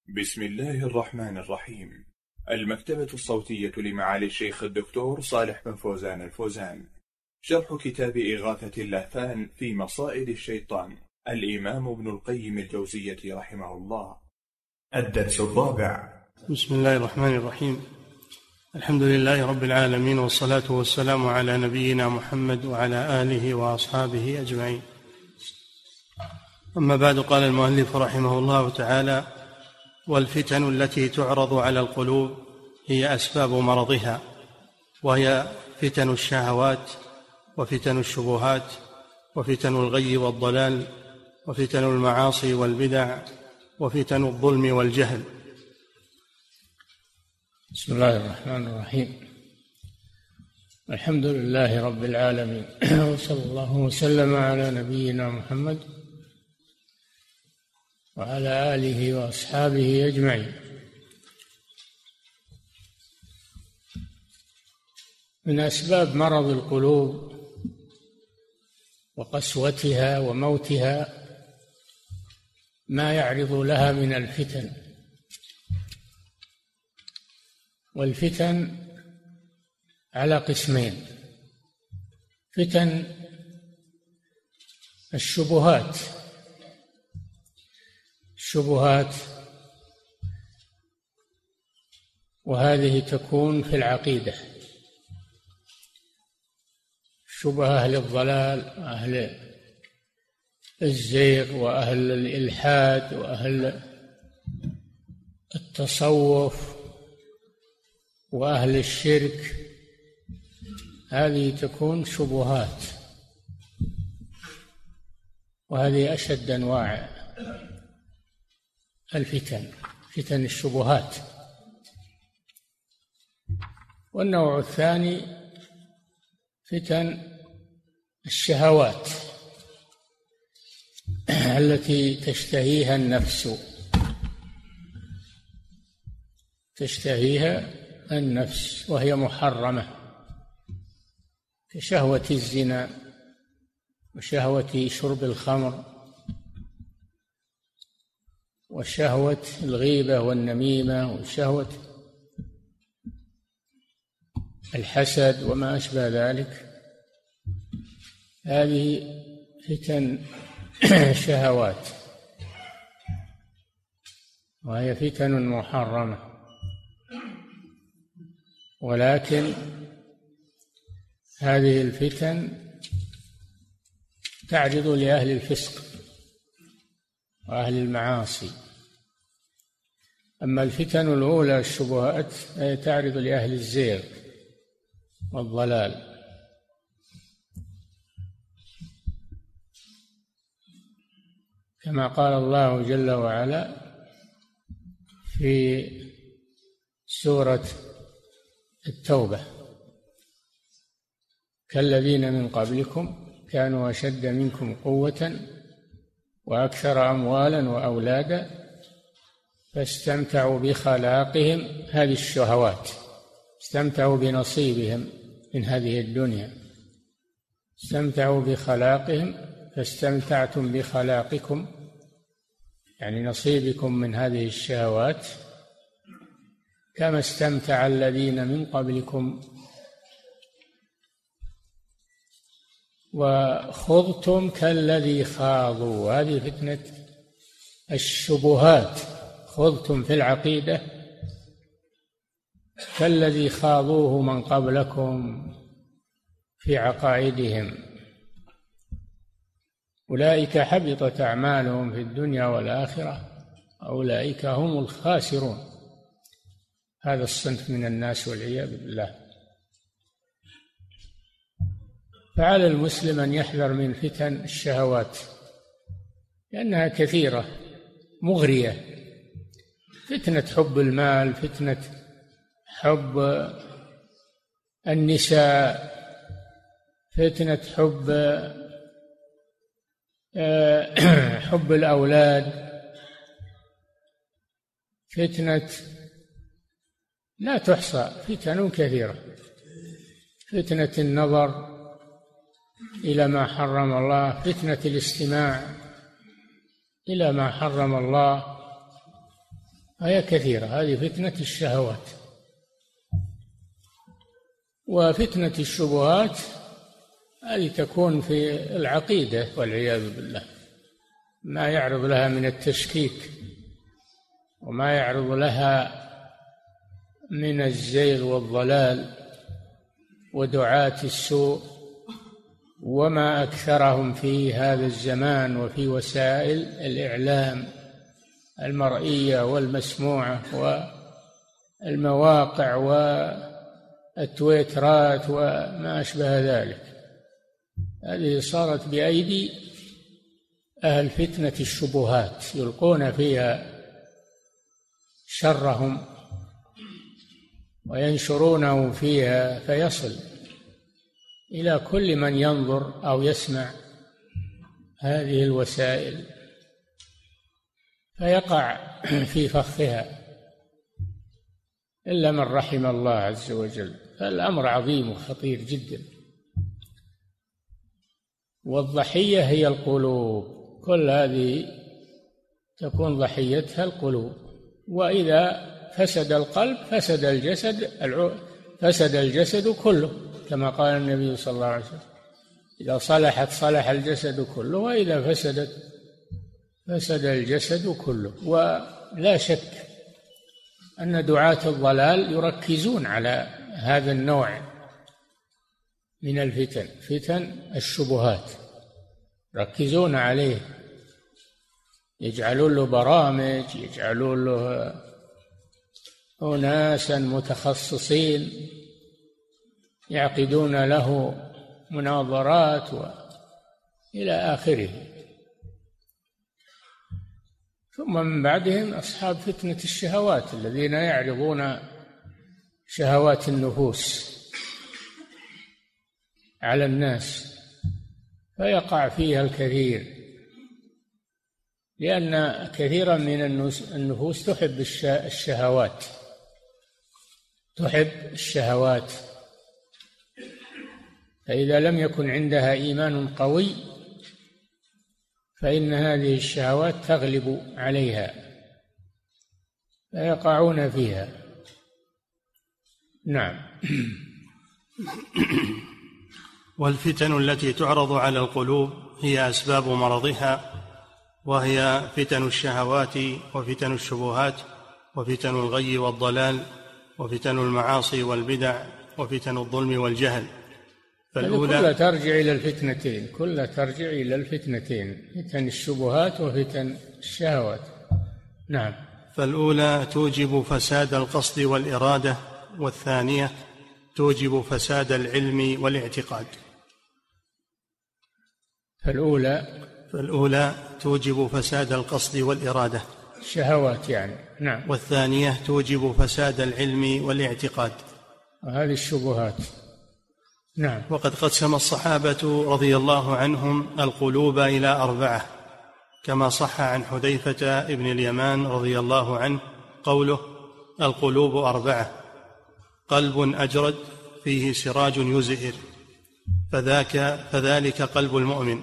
بسم الله الرحمن الرحيم. المكتبة الصوتية لمعالي الشيخ الدكتور صالح بن فوزان الفوزان. شرح كتاب إغاثة اللهفان في مصائد الشيطان، الإمام ابن القيم الجوزية رحمه الله. الدرس الرابع. بسم الله الرحمن الرحيم. الحمد لله رب العالمين، والصلاة والسلام على نبينا محمد وعلى آله وأصحابه أجمعين. أما بعد، قال المؤلف رحمه الله تعالى: والفتن التي تعرض على القلوب هي أسباب مرضها، وهي فتن الشهوات، وفتن الشبهات، وفتن الغي والضلال، وفتن المعاصي والبدع، وفتن الظلم والجهل. بسم الله الرحمن الرحيم. الحمد لله رب العالمين، وصلى الله وسلم على نبينا محمد وعلى آله وأصحابه أجمعين. من أسباب مرض القلوب وقسوتها وموتها ما يعرض لها من الفتن، والفتن على قسمين: فتن الشبهات وهذه تكون في العقيدة، شبهة أهل الضلال وأهل الزيغ وأهل الإلحاد وأهل التصوف وأهل الشرك، هذه تكون شبهات، وهذه أشد أنواع الفتن، فتن الشبهات. والنوع الثاني فتن الشهوات التي تشتهيها النفس وهي محرمة، كشهوة الزنا وشهوة شرب الخمر وشهوة الغيبة والنميمة وشهوة الحسد وما أشبه ذلك. هذه فتن شهوات، وهي فتن محرمة، ولكن هذه الفتن تعرض لأهل الفسق وأهل المعاصي. أما الفتن الأولى الشبهات تعرض لأهل الزيغ والضلال. كما قال الله جل وعلا في سورة التوبة: كالذين من قبلكم كانوا أشد منكم قوة وأكثر أموالا وأولادا فاستمتعوا بخلاقهم، هذه الشهوات، استمتعوا بنصيبهم من هذه الدنيا، استمتعوا بخلاقهم فاستمتعتم بخلاقكم، يعني نصيبكم من هذه الشهوات، كما استمتع الذين من قبلكم وخضتم كالذي خاضوا. هذه فتنة الشبهات، خضتم في العقيدة كالذي خاضوه من قبلكم في عقائدهم، أولئك حبطت أعمالهم في الدنيا والآخرة، أولئك هم الخاسرون. هذا الصنف من الناس والعياذ بالله. فعلى المسلم أن يحذر من فتن الشهوات، لأنها كثيرة مغرية: فتنة حب المال، فتنة حب النساء، فتنة حب الأولاد، فتنة لا تحصى، فتن كثيرة، فتنة النظر إلى ما حرم الله، فتنة الاستماع إلى ما حرم الله، هي كثيرة. هذه فتنة الشهوات. وفتنة الشبهات هذه تكون في العقيدة والعياذ بالله، ما يعرض لها من التشكيك وما يعرض لها من الزيغ والضلال ودعاة السوء، وما أكثرهم في هذا الزمان وفي وسائل الإعلام المرئية والمسموعة والمواقع والتويترات وما أشبه ذلك. هذه صارت بأيدي أهل فتنة الشبهات، يلقون فيها شرهم وينشرونه فيها، فيصل إلى كل من ينظر أو يسمع هذه الوسائل، فيقع في فخها إلا من رحم الله عز وجل. فالأمر عظيم وخطير جدا. والضحية هي القلوب، كل هذه تكون ضحيتها القلوب. وإذا فسد القلب فسد الجسد كله، كما قال النبي صلى الله عليه وسلم: إذا صلحت صلح الجسد كله، وإذا فسدت فسد الجسد كله. ولا شك أن دعاة الضلال يركزون على هذا النوع من الفتن، فتن الشبهات، يركزون عليه، يجعلون له برامج، يجعلون له أناسا متخصصين يعقدون له مناظرات إلى آخره. ثم من بعدهم أصحاب فتنة الشهوات الذين يعرضون شهوات النفوس على الناس، فيقع فيها الكثير، لأن كثيرا من النفوس تحب الشهوات، تحب الشهوات، فإذا لم يكن عندها إيمان قوي فإن هذه الشهوات تغلب عليها فيقعون فيها. نعم. والفتن التي تعرض على القلوب هي أسباب مرضها، وهي فتن الشهوات وفتن الشبهات وفتن الغي والضلال وفتن المعاصي والبدع وفتن الظلم والجهل. كلها ترجع إلى الفتنتين، كلها ترجع إلى الفتنتين، فتن الشبهات وفتن الشهوات. نعم. فالأولى توجب فساد القصد والإرادة، والثانية توجب فساد العلم والاعتقاد. فالأولى توجب فساد القصد والإرادة، الشهوات يعني. نعم. والثانية توجب فساد العلم والاعتقاد، وهذه الشبهات. نعم. وقد قسم الصحابة رضي الله عنهم القلوب إلى 4، كما صح عن حذيفة ابن اليمان رضي الله عنه قوله: القلوب 4: قلب أجرد فيه سراج يزهر، فذلك قلب المؤمن.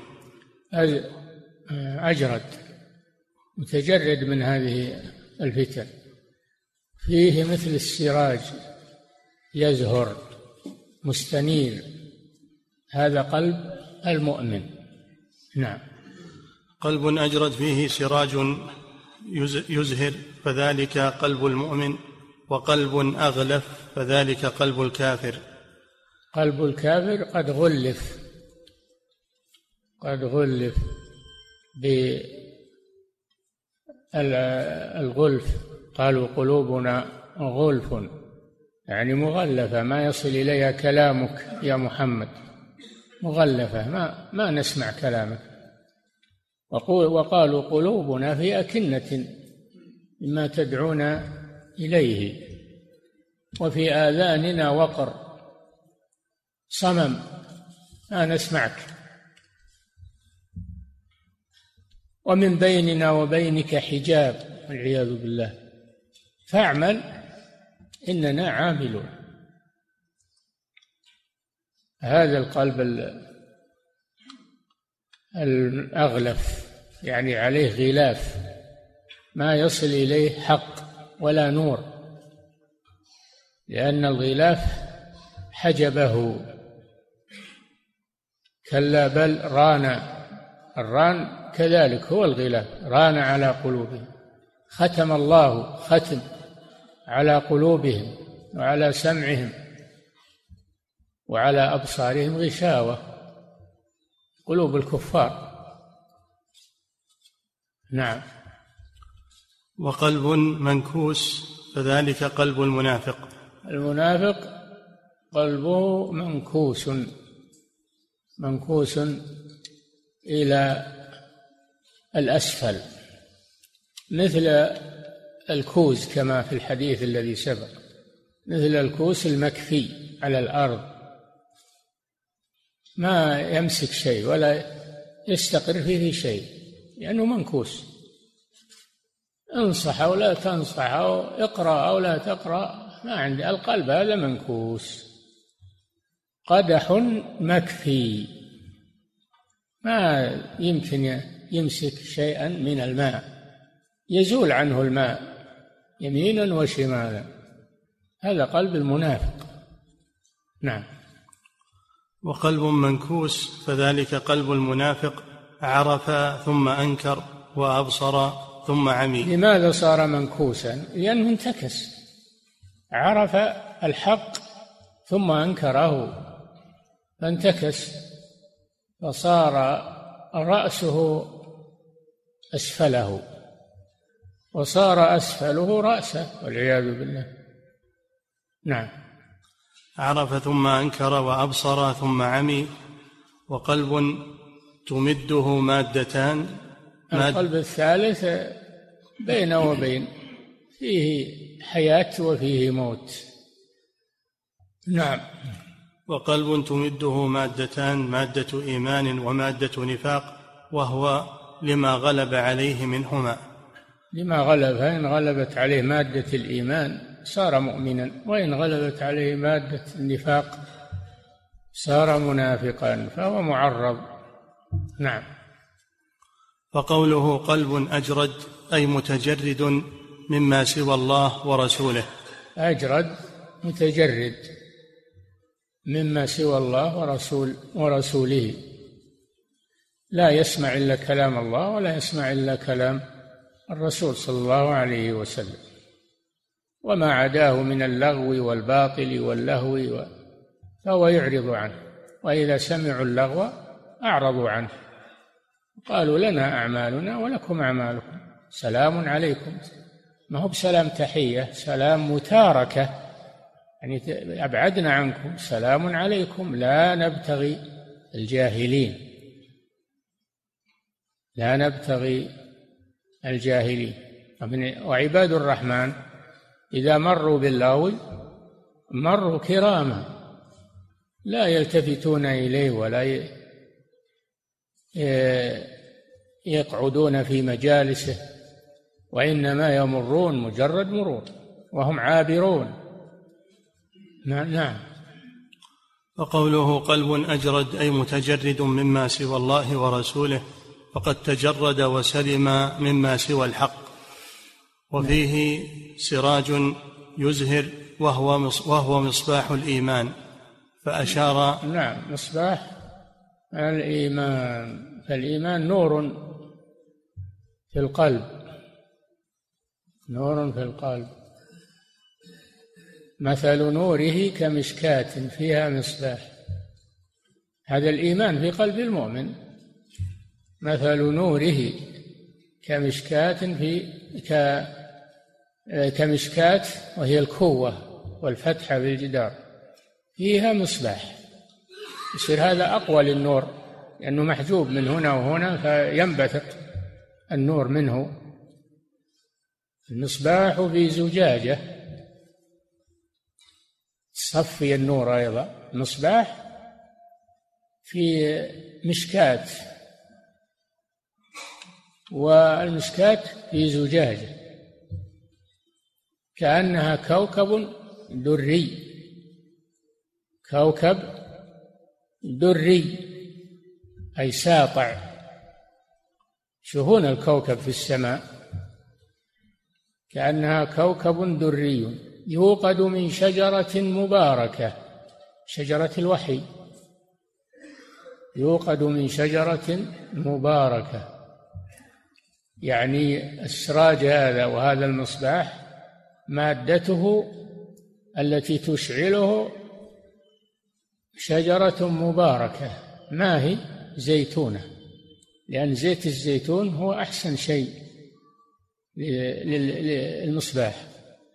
أجرد متجرد من هذه الفتن، فيه مثل السراج يزهر مستنير، هذا قلب المؤمن. نعم. قلب أجرد فيه سراج يزهر، فذلك قلب المؤمن. وقلب أغلف، فذلك قلب الكافر. قلب الكافر قد غلف بالغلف، قالوا قلوبنا غلف، يعني مغلفة، ما يصل إليها كلامك يا محمد، مغلفة، ما نسمع كلامك. وقالوا قلوبنا في أكنة مما تدعونا إليه، وفي آذاننا وقر، صمم، ما نسمعك، ومن بيننا وبينك حجاب، والعياذ بالله، فاعمل إننا عاملون. هذا القلب الأغلف، يعني عليه غلاف، ما يصل إليه حق ولا نور، لأن الغلاف حجبه. كلا بل ران، الران كذلك هو الغلاف، ران على قلوبهم، ختم الله ختم على قلوبهم وعلى سمعهم وعلى أبصارهم غشاوة، قلوب الكفار. نعم. وقلب منكوس فذلك قلب المنافق. المنافق قلبه منكوس إلى الأسفل مثل الكوز كما في الحديث الذي سبق، مثل الكوس المكفي على الأرض، ما يمسك شيء ولا يستقر فيه شيء لأنه منكوس. انصح أو لا تنصح أو اقرأ أو لا تقرأ، ما عندي. القلب هذا منكوس، قدح مكفي، ما يمكن يمسك شيئا من الماء، يزول عنه الماء يمينا وشمالا. هذا قلب المنافق. نعم. وقلب منكوس فذلك قلب المنافق، عرف ثم أنكر وأبصر ثم عمي. لماذا صار منكوسا؟ لأنه انتكس، عرف الحق ثم أنكره فانتكس، فصار رأسه أسفله وصار أسفله رأسه والعياذ بالله. نعم. عرف ثم أنكر وأبصر ثم عمي. وقلب تمده مادتان. القلب الثالث بين وبين، فيه حياة وفيه موت. نعم. وقلب تمده مادتان، مادة إيمان ومادة نفاق، وهو لما غلب عليه منهما. لما غلب، فإن غلبت عليه مادة الإيمان صار مؤمنا، وإن غلبت عليه مادة النفاق صار منافقا، فهو معرض. نعم. فقوله قلب أجرد أي متجرد مما سوى الله ورسوله. أجرد متجرد مما سوى الله ورسوله، لا يسمع إلا كلام الله ولا يسمع إلا كلام الرسول صلى الله عليه وسلم، وما عداه من اللغو والباطل واللهو فهو يعرض عنه، وإذا سمعوا اللغو أعرضوا عنه، قالوا لنا أعمالنا ولكم أعمالكم سلام عليكم. ما هو بسلام تحية، سلام متاركة، يعني أبعدنا عنكم، سلام عليكم، لا نبتغي الجاهلين، لا نبتغي الجاهلين. وعباد الرحمن إذا مروا باللغو مروا كراما، لا يلتفتون إليه ولا يقعدون في مجالسه، وإنما يمرون مجرد مرور وهم عابرون. نعم. وقوله قلب أجرد أي متجرد مما سوى الله ورسوله، فقد تجرد وسلم مما سوى الحق. وفيه سراج يزهر وهو مصباح الإيمان، فأشار. نعم، مصباح الإيمان، فالإيمان نور في القلب، نور في القلب، مثل نوره كمشكاة فيها مصباح. هذا الإيمان في قلب المؤمن، مثل نوره كمشكاة كمشكاة وهي الكوة والفتحة في الجدار، فيها مصباح، يصير هذا أقوى للنور لأنه محجوب من هنا وهنا فينبثق النور منه. المصباح في زجاجة تصفي النور، أيضا المصباح في مشكاة، والمشكاة في زجاجة كأنها كوكب دري، كوكب دري أي ساطع. شوفون الكوكب في السماء كأنها كوكب دري يوقد من شجرة مباركة، شجرة الوحي، يوقد من شجرة مباركة، يعني السراج هذا وهذا المصباح مادته التي تشعله شجرة مباركة. ما هي؟ زيتونة، لأن زيت الزيتون هو أحسن شيء للمصباح،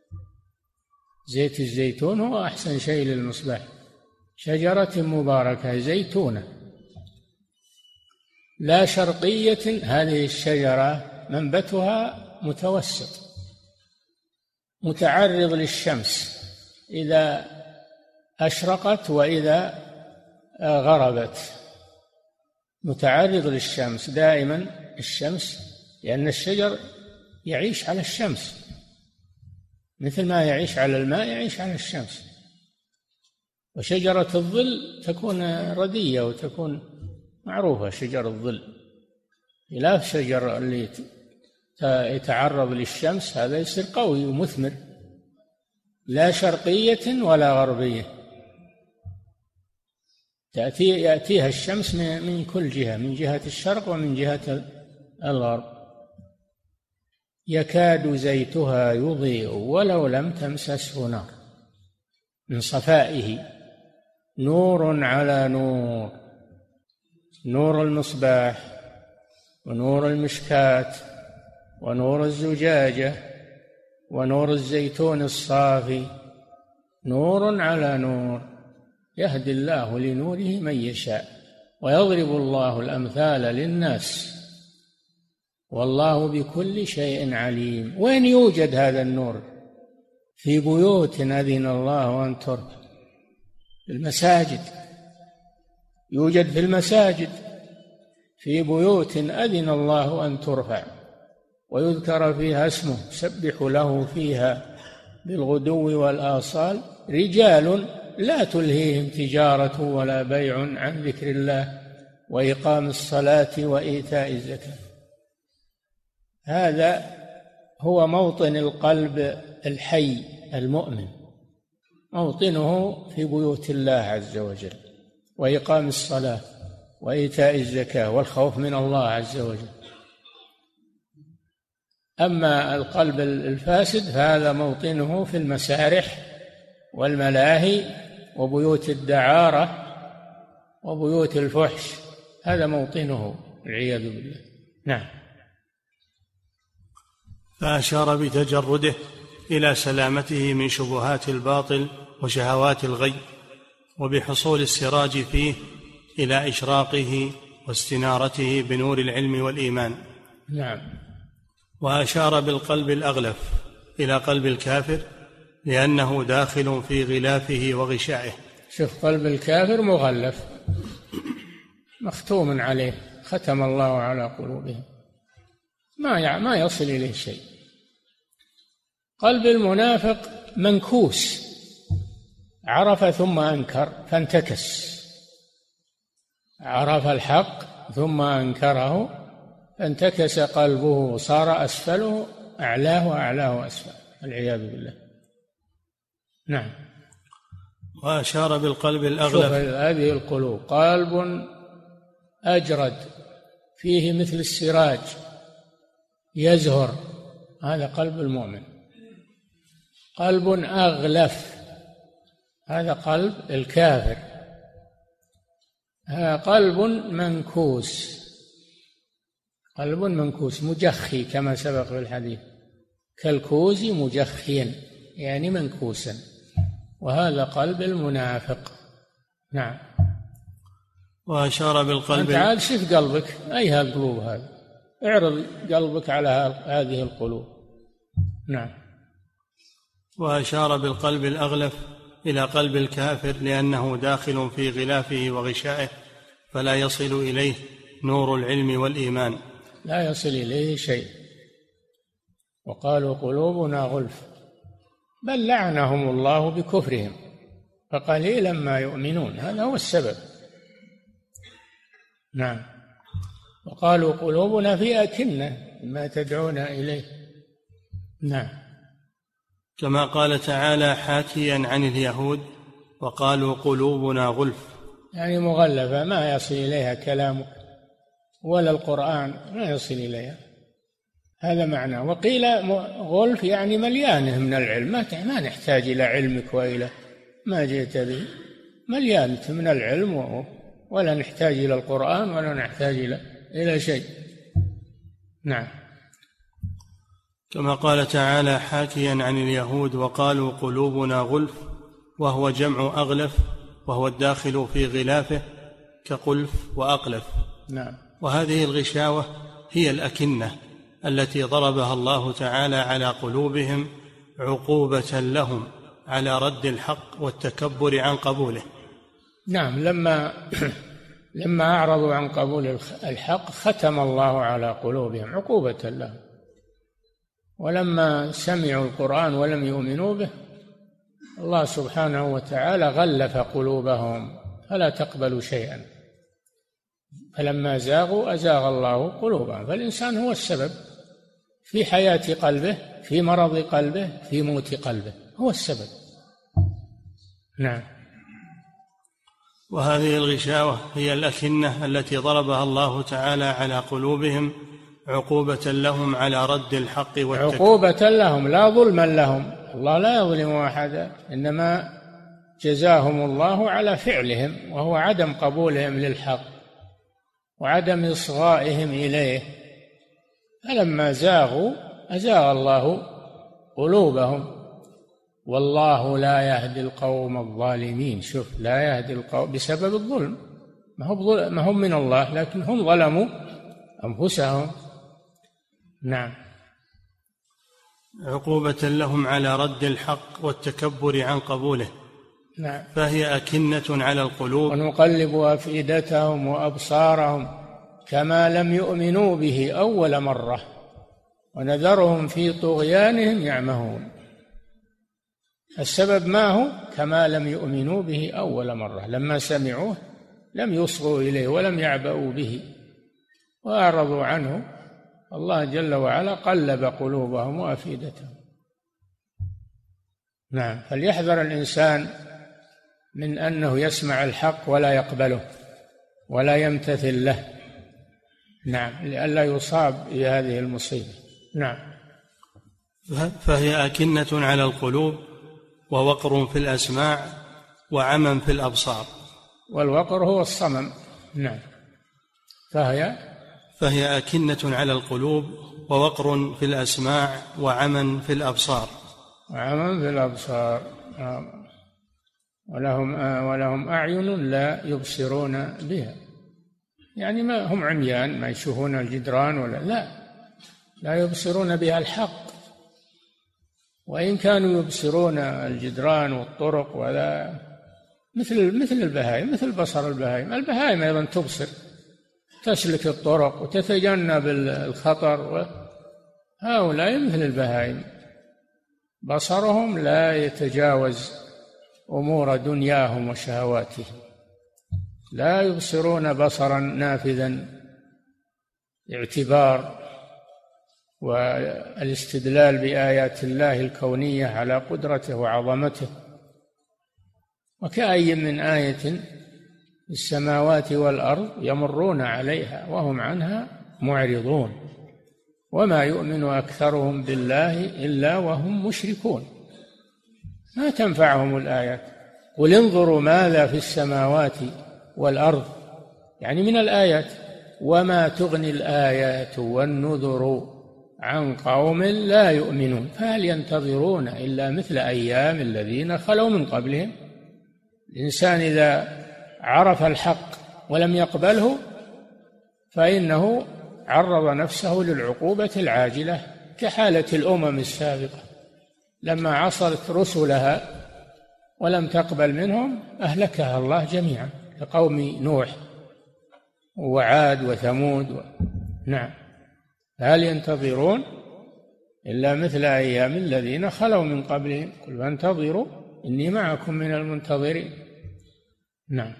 زيت الزيتون هو أحسن شيء للمصباح. شجرة مباركة زيتونة لا شرقية، هذه الشجرة منبتها متوسط متعرض للشمس إذا أشرقت وإذا غربت، متعرض للشمس دائما الشمس، لأن الشجر يعيش على الشمس مثل ما يعيش على الماء يعيش على الشمس. وشجرة الظل تكون ردية وتكون معروفة، شجر الظل، خلاف شجر اللي يتعرض للشمس هذا يصير قوي ومثمر، لا شرقية ولا غربية، يأتيها الشمس من كل جهة، من جهة الشرق ومن جهة الغرب. يكاد زيتها يضيء ولو لم تمسسه نار، من صفائه نور على نور، نور المصباح ونور المشكاة ونور الزجاجة ونور الزيتون الصافي، نور على نور، يهدي الله لنوره من يشاء ويضرب الله الأمثال للناس والله بكل شيء عليم. وين يوجد هذا النور؟ في بيوت أذن الله أن ترفع، في المساجد، يوجد في المساجد، في بيوت أذن الله أن ترفع ويذكر فيها اسمه يسبح له فيها بالغدو والآصال رجال لا تلهيهم تجارة ولا بيع عن ذكر الله وإقام الصلاة وإيتاء الزكاة. هذا هو موطن القلب الحي المؤمن، موطنه في بيوت الله عز وجل، وإقام الصلاة وإيتاء الزكاة والخوف من الله عز وجل. أما القلب الفاسد فهذا موطنه في المسارح والملاهي وبيوت الدعارة وبيوت الفحش، هذا موطنه والعياذ بالله. نعم. فأشار بتجرده إلى سلامته من شبهات الباطل وشهوات الغي، وبحصول السراج فيه إلى إشراقه واستنارته بنور العلم والإيمان. نعم. وأشار بالقلب الأغلف إلى قلب الكافر لأنه داخل في غلافه وغشائه. شوف، قلب الكافر مغلف مختوم عليه، ختم الله على قلوبهم، ما يصل إليه شيء. قلب المنافق منكوس، عرف ثم أنكر فانتكس، عرف الحق ثم أنكره فانتكس قلبه، صار أسفله أعلاه وأعلاه أسفل، العياذ بالله. نعم. وأشار بالقلب الأغلف. هذه القلوب قلب أجرد فيه مثل السراج يزهر، هذا قلب المؤمن. قلب أغلف هذا قلب الكافر. قلب منكوس، قلب منكوس مجخي كما سبق في الحديث، كالكوز مجخيا يعني منكوسا، وهذا قلب المنافق. نعم. وأشار بالقلب. أنت عاد شوف قلبك أي هالقلوب هذه، اعرض قلبك على هذه القلوب. نعم. وأشار بالقلب الأغلف إلى قلب الكافر لأنه داخل في غلافه وغشائه فلا يصل إليه نور العلم والإيمان، لا يصل إليه شيء. وقالوا قلوبنا غلف، بل لعنهم الله بكفرهم فقليلا ما يؤمنون، هذا هو السبب. نعم. وقالوا قلوبنا في أكنة ما تدعونا إليه. نعم. كما قال تعالى حاكيا عن اليهود: وقالوا قلوبنا غلف، يعني مغلفة ما يصل إليها كلامك ولا القرآن ما يصل إليها، هذا معناه. وقيل غلف يعني مليانه من العلم، ما نحتاج إلى علمك وإلى ما جئت به، مليانة من العلم ولا نحتاج إلى القرآن ولا نحتاج إلى شيء. نعم. كما قال تعالى حاكيا عن اليهود: وقالوا قلوبنا غلف، وهو جمع أغلف، وهو الداخل في غلافه كقلف وأقلف. نعم. وهذه الغشاوة هي الأكنة التي ضربها الله تعالى على قلوبهم عقوبة لهم على رد الحق والتكبر عن قبوله. نعم. لما أعرضوا عن قبول الحق ختم الله على قلوبهم عقوبة لهم، ولما سمعوا القرآن ولم يؤمنوا به الله سبحانه وتعالى غلف قلوبهم فلا تقبلوا شيئا، فلما زاغوا أزاغ الله قلوبهم. فالإنسان هو السبب في حياة قلبه، في مرض قلبه، في موت قلبه، هو السبب. نعم. وهذه الغشاوة هي الأكنة التي ضربها الله تعالى على قلوبهم عقوبة لهم على رد الحق والتكبر. عقوبة لهم لا ظلما لهم، الله لا يظلم أحدا، إنما جزاهم الله على فعلهم، وهو عدم قبولهم للحق وعدم إصغائهم إليه. فلما زاغوا أزاغ الله قلوبهم، والله لا يهدي القوم الظالمين. شوف، لا يهدي القوم بسبب الظلم، ما هم من الله، لكن هم ظلموا أنفسهم. نعم. عقوبة لهم على رد الحق والتكبر عن قبوله. نعم. فهي أكنة على القلوب. ونقلب أفئدتهم وأبصارهم كما لم يؤمنوا به أول مرة ونذرهم في طغيانهم يعمهون. السبب ما هو؟ كما لم يؤمنوا به أول مرة، لما سمعوه لم يصغوا إليه ولم يعبأوا به وأعرضوا عنه، الله جل وعلا قلب قلوبهم وأفئدتهم. نعم. فليحذر الإنسان من أنه يسمع الحق ولا يقبله ولا يمتثل له. نعم. لئلا يصاب بهذه المصيبة. نعم. فهي أكنة على القلوب ووقر في الأسماع وعمى في الأبصار. والوقر هو الصمم. نعم. فهي أكنة على القلوب ووقر في الأسماع وعمى في الأبصار. وعمى في الأبصار. ولهم أعين لا يبصرون بها، يعني ما هم عميان ما يشوفون الجدران ولا لا يبصرون بها الحق، وإن كانوا يبصرون الجدران والطرق ولا مثل البهائم، مثل بصر البهائم. البهائم أيضا تبصر، تسلك الطرق وتتجنب الخطر، هؤلاء مثل البهائم بصرهم لا يتجاوز أمور دنياهم وشهواتهم، لا يبصرون بصرا نافذا اعتبار والاستدلال بآيات الله الكونية على قدرته وعظمته. وكأي من آية في السماوات والأرض يمرون عليها وهم عنها معرضون وما يؤمن أكثرهم بالله إلا وهم مشركون. ما تنفعهم الآيات. قل انظروا ماذا في السماوات والأرض، يعني من الآيات، وما تغني الآيات والنذر عن قوم لا يؤمنون فهل ينتظرون إلا مثل أيام الذين خلوا من قبلهم. الإنسان إذا عرف الحق ولم يقبله فإنه عرض نفسه للعقوبة العاجلة، كحالة الأمم السابقة لما عصت رسلها ولم تقبل منهم أهلكها الله جميعا، كقوم نوح وعاد وثمود. نعم. هل ينتظرون إلا مثل أيام الذين خلوا من قبلهم قل فانتظروا إني معكم من المنتظرين. نعم.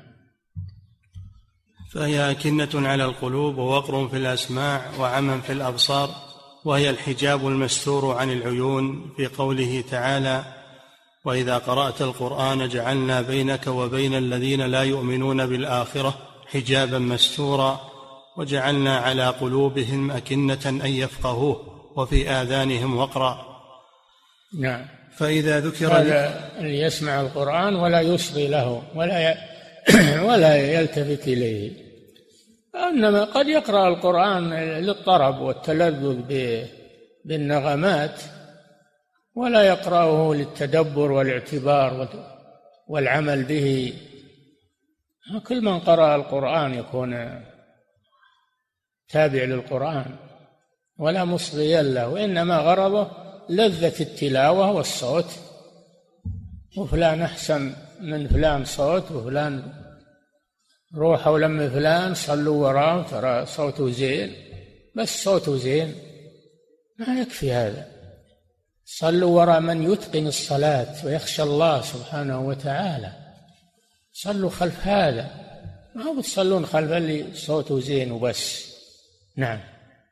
فهي أكنة على القلوب ووقر في الأسماع وعمى في الأبصار. وهي الحجاب المستور عن العيون في قوله تعالى: وإذا قرأت القرآن جعلنا بينك وبين الذين لا يؤمنون بالآخرة حجابا مستورا وجعلنا على قلوبهم أكنة أن يفقهوه وفي آذانهم وقرا. نعم. فإذا ذكر هذا اللي يسمع القرآن ولا يصغي له ولا يلتفت إليه، إنما قد يقرأ القرآن للطرب والتلذذ بالنغمات، ولا يقرأه للتدبر والاعتبار والعمل به. كل من قرأ القرآن يكون تابع للقرآن ولا مصغيا له، وإنما غرضه لذة التلاوة والصوت، وفلان أحسن من فلان صوت، وفلان روحوا لم فلان صلوا وراه ترى صوته زين، بس صوته زين ما يكفي هذا. صلوا وراء من يتقن الصلاة ويخشى الله سبحانه وتعالى، صلوا خلف هذا، ما هو تصلون خلف اللي صوته زين وبس. نعم.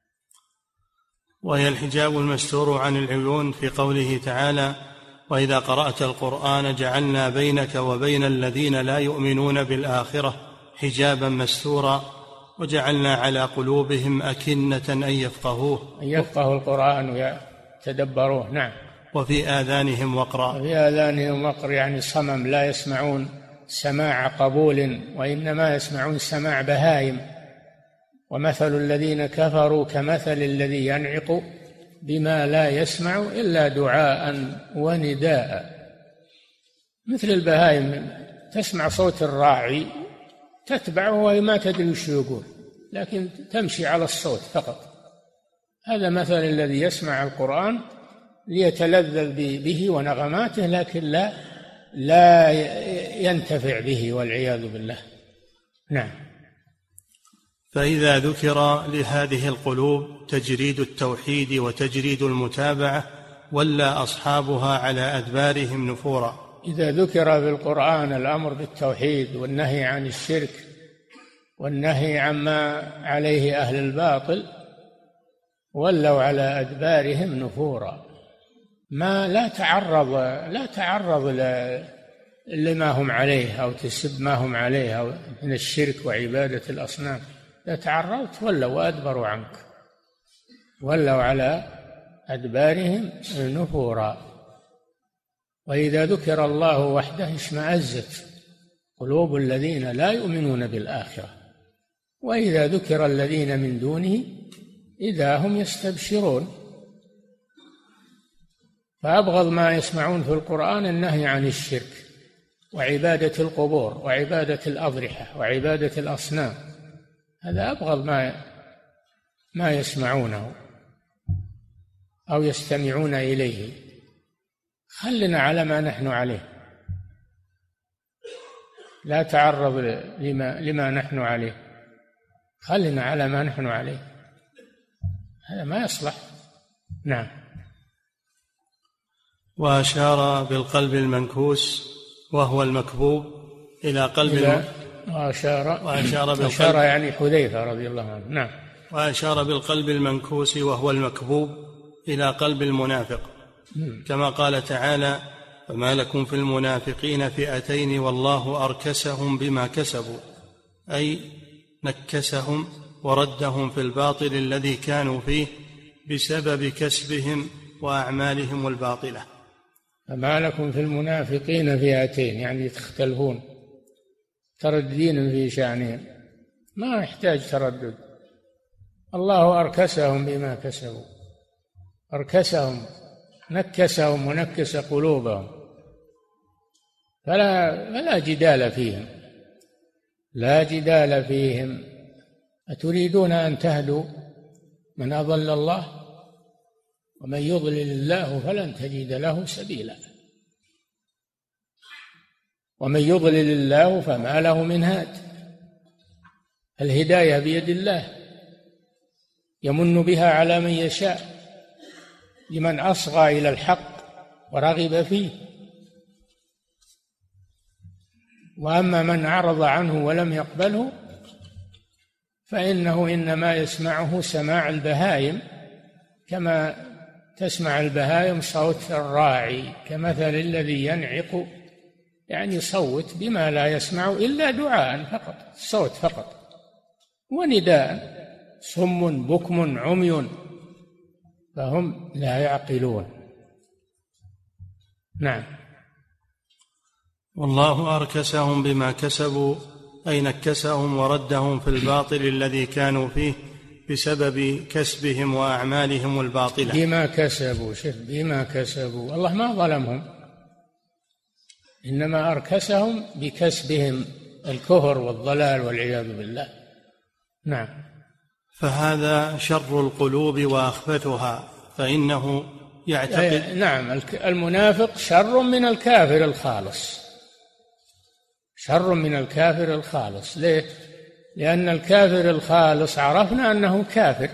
وهي الحجاب المستور عن العيون في قوله تعالى: وإذا قرأت القرآن جعلنا بينك وبين الذين لا يؤمنون بالآخرة حجابا مستورا وجعلنا على قلوبهم أكنة أن يفقهوه، أن يفقهوا القرآن ويتدبروه. نعم. وفي آذانهم وقرا. وفي آذانهم وقر يعني صمم، لا يسمعون سماع قبول، وإنما يسمعون سماع بهائم. ومثل الذين كفروا كمثل الذي ينعق بما لا يسمع إلا دعاء ونداء. مثل البهائم تسمع صوت الراعي تتبعه وهي ما تدري وش يقول، لكن تمشي على الصوت فقط. هذا مثل الذي يسمع القرآن ليتلذذ به ونغماته، لكن لا ينتفع به والعياذ بالله. نعم. فإذا ذكر لهذه القلوب تجريد التوحيد وتجريد المتابعة ولى أصحابها على أدبارهم نفورا. إذا ذكر في القرآن الأمر بالتوحيد والنهي عن الشرك والنهي عما عليه أهل الباطل ولوا على أدبارهم نفورا. لا تعرض لما هم عليه أو تسب ما هم عليه أو من الشرك وعبادة الأصنام. إذا تعرضت ولوا وأدبروا عنك، ولوا على أدبارهم نفورا. وإذا ذكر الله وحده اشمأزت قلوب الذين لا يؤمنون بالآخرة، وإذا ذكر الذين من دونه إذا هم يستبشرون. فأبغض ما يسمعون في القرآن النهي عن الشرك وعبادة القبور وعبادة الأضرحة وعبادة الأصنام، هذا أبغض ما يسمعونه أو يستمعون إليه. خلنا على ما نحن عليه، لا تعرض لما نحن عليه، خلنا على ما نحن عليه، هذا ما يصلح. نعم. وأشار بالقلب المنكوس وهو المكبوب إلى قلب وأشار يعني حذيفة رضي الله عنه. نعم. وأشار بالقلب المنكوس وهو المكبوب إلى قلب المنافق، كما قال تعالى: فما لكم في المنافقين فئتين والله أركسهم بما كسبوا، أي نكسهم وردهم في الباطل الذي كانوا فيه بسبب كسبهم وأعمالهم الباطلة. فما لكم في المنافقين فئتين يعني تختلفون، ترددين في شأنهم، ما يحتاج تردد. الله أركسهم بما كسبوا، أركسهم نكسهم ونكس قلوبهم، فلا جدال فيهم، لا جدال فيهم. أتريدون أن تهدوا من أضل الله؟ ومن يضلل الله فلن تجد له سبيلا. ومن يضلل الله فما له من هاد. الهداية بيد الله، يمن بها على من يشاء لمن أصغى إلى الحق ورغب فيه. وأما من أعرض عنه ولم يقبله فإنه إنما يسمعه سماع البهائم كما تسمع البهائم صوت الراعي، كمثل الذي ينعق، يعني يصوت بما لا يسمع إلا دعاء فقط، الصوت فقط ونداء، صم بكم عمي فهم لا يعقلون. نعم. والله أركسهم بما كسبوا، أي نكسهم وردهم في الباطل الذي كانوا فيه بسبب كسبهم وأعمالهم الباطلة. بما كسبوا، شوف، بما كسبوا، الله ما ظلمهم، إنما أركسهم بكسبهم الكفر والضلال والعياذ بالله. نعم. فهذا شر القلوب وأخبثها، فإنه يعتقد. نعم، المنافق شر من الكافر الخالص، شر من الكافر الخالص. ليه؟ لأن الكافر الخالص عرفنا أنه كافر،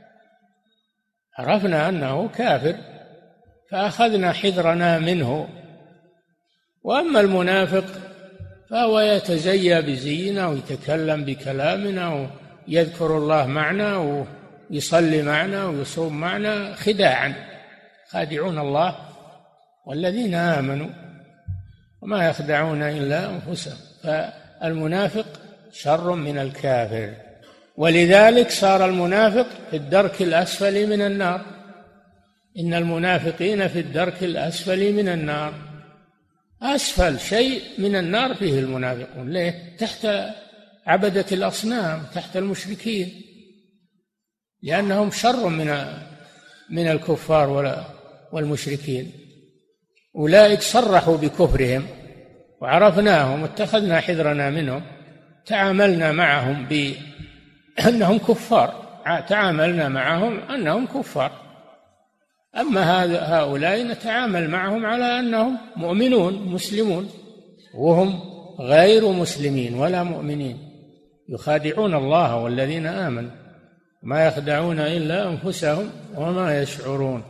عرفنا أنه كافر فأخذنا حذرنا منه. وأما المنافق فهو يتزيى بزينا ويتكلم بكلامنا ويذكر الله معنا ويصلي معنا ويصوم معنا خداعا، خادعون الله والذين آمنوا وما يخدعون إلا أنفسهم. فالمنافق شر من الكافر، ولذلك صار المنافق في الدرك الأسفل من النار. إن المنافقين في الدرك الأسفل من النار، أسفل شيء من النار فيه المنافقون. ليه؟ تحت عبدة الأصنام، تحت المشركين، لأنهم شر من الكفار والمشركين. أولئك صرحوا بكفرهم وعرفناهم واتخذنا حذرنا منهم، تعاملنا معهم بأنهم كفار، تعاملنا معهم أنهم كفار. أما هؤلاء نتعامل معهم على أنهم مؤمنون مسلمون، وهم غير مسلمين ولا مؤمنين، يخادعون الله والذين آمنوا، ما يخدعون إلا أنفسهم وما يشعرون.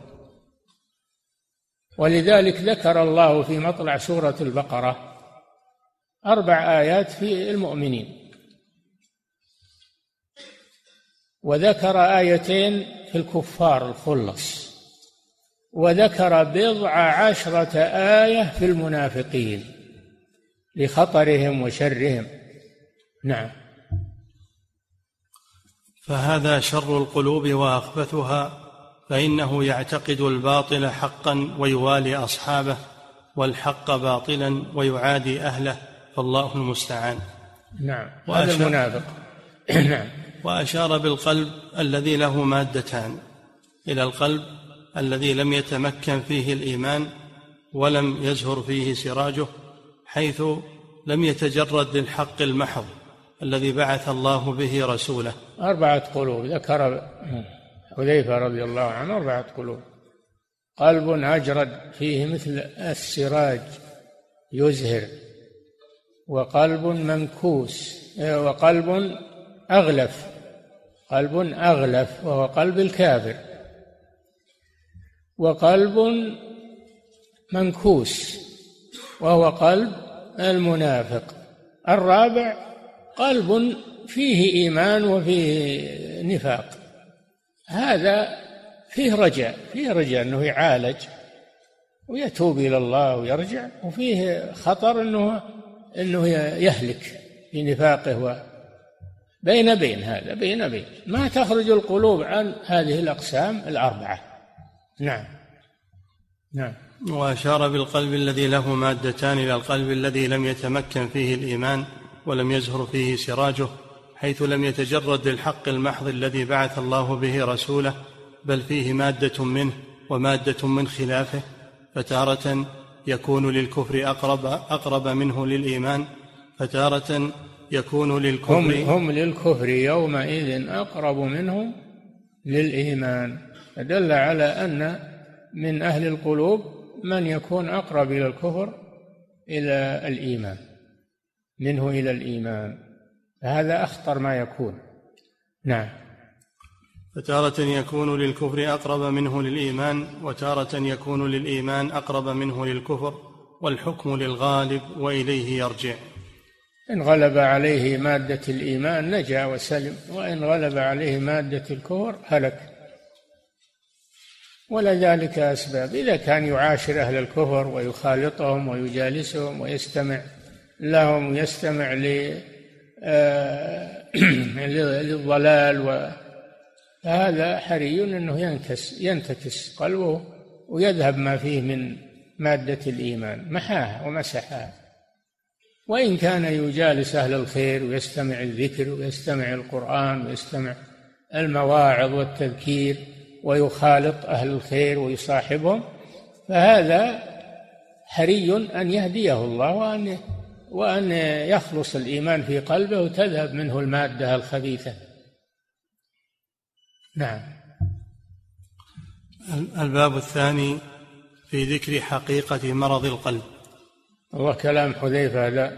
ولذلك ذكر الله في مطلع سورة البقرة 4 آيات في المؤمنين، وذكر 2 في الكفار الخلص، وذكر 14 آية في المنافقين لخطرهم وشرهم. نعم. فهذا شر القلوب وأخبثها، فإنه يعتقد الباطل حقا ويوالي أصحابه، والحق باطلا ويعادي أهله، فالله المستعان. نعم، هذا المنافق. نعم. وأشار بالقلب الذي له مادتان إلى القلب الذي لم يتمكن فيه الإيمان ولم يزهر فيه سراجه، حيث لم يتجرد للحق المحض الذي بعث الله به رسوله. 4 قلوب ذكر حذيفة رضي الله عنه، 4 قلوب: قلب أجرد فيه مثل السراج يزهر، وقلب منكوس، وقلب أغلف، قلب أغلف وهو قلب الكافر، وقلب منكوس وهو قلب المنافق. الرابع قلب فيه إيمان وفيه نفاق، هذا فيه رجاء أنه يعالج ويتوب إلى الله ويرجع، وفيه خطر أنه يهلك بنفاقه. بين هذا بين ما تخرج القلوب عن هذه الأقسام 4. نعم. نعم. وأشار بالقلب الذي له مادتان إلى القلب الذي لم يتمكن فيه الإيمان ولم يزهر فيه سراجه، حيث لم يتجرد للحق المحض الذي بعث الله به رسوله، بل فيه مادة منه ومادة من خلافه، فتارة يكون للكفر أقرب منه للإيمان، فتارة يكون للكفر هم للكفر يومئذ أقرب منهم للإيمان، فدل على أن من أهل القلوب من يكون أقرب إلى الكفر إلى الإيمان منه إلى الإيمان، هذا أخطر ما يكون. نعم. فتارة يكون للكفر أقرب منه للإيمان، وتارة يكون للإيمان أقرب منه للكفر، والحكم للغالب وإليه يرجع. إن غلب عليه مادة الإيمان نجا وسلم، وإن غلب عليه مادة الكفر هلك. ولذلك أسباب. إذا كان يعاشر أهل الكفر ويخالطهم ويجالسهم ويستمع لهم ويستمع للضلال، فهذا حري أنه ينتكس قلبه ويذهب ما فيه من مادة الإيمان، محاها ومسحها. وإن كان يجالس أهل الخير ويستمع الذكر ويستمع القرآن ويستمع المواعظ والتذكير ويخالط أهل الخير ويصاحبهم، فهذا حري أن يهديه الله وأن يخلص الإيمان في قلبه وتذهب منه المادة الخبيثة. نعم. الباب الثاني في ذكر حقيقة مرض القلب. والله كلام حذيفة هذا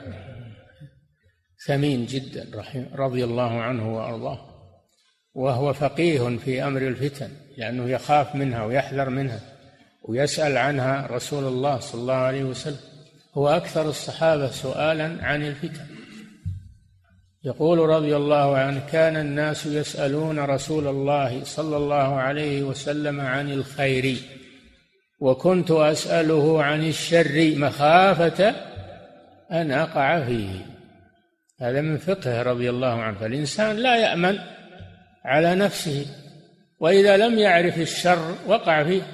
ثمين جدا رضي الله عنه وأرضاه، وهو فقيه في أمر الفتن، لأنه يخاف منها ويحذر منها ويسأل عنها رسول الله صلى الله عليه وسلم. هو أكثر الصحابة سؤالا عن الفتن. يقول رضي الله عنه: كان الناس يسألون رسول الله صلى الله عليه وسلم عن الخير، وكنت أسأله عن الشر مخافة أن أقع فيه. هذا من فقه رضي الله عنه. فالإنسان لا يأمن على نفسه، وإذا لم يعرف الشر وقع فيه.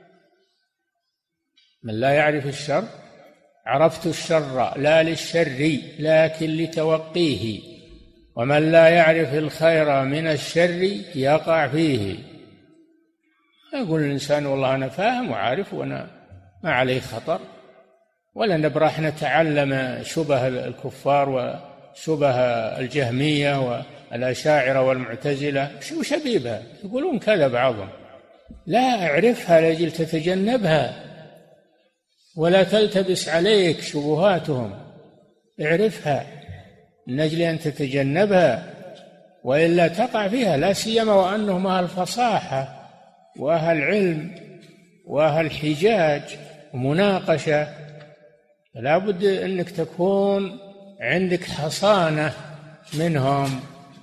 من لا يعرف الشر: عرفت الشر لا للشر لكن لتوقيه، ومن لا يعرف الخير من الشر يقع فيه. يقول الإنسان: والله أنا فاهم وعارف وأنا ما عليه خطر، ولا نبرح نتعلم شبه الكفار وشبه الجهمية والأشاعرة والمعتزلة وشبيبها، يقولون كذا بعضهم. لا، اعرفها لأجل تتجنبها، ولا تلتبس عليك شبهاتهم. اعرفها من أجل أن تتجنبها، وإلا تقع فيها، لا سيما وأنهم أهل فصاحة وأهل علم وأهل حجاج ومناقشة. لا بد أنك تكون عندك حصانة منهم.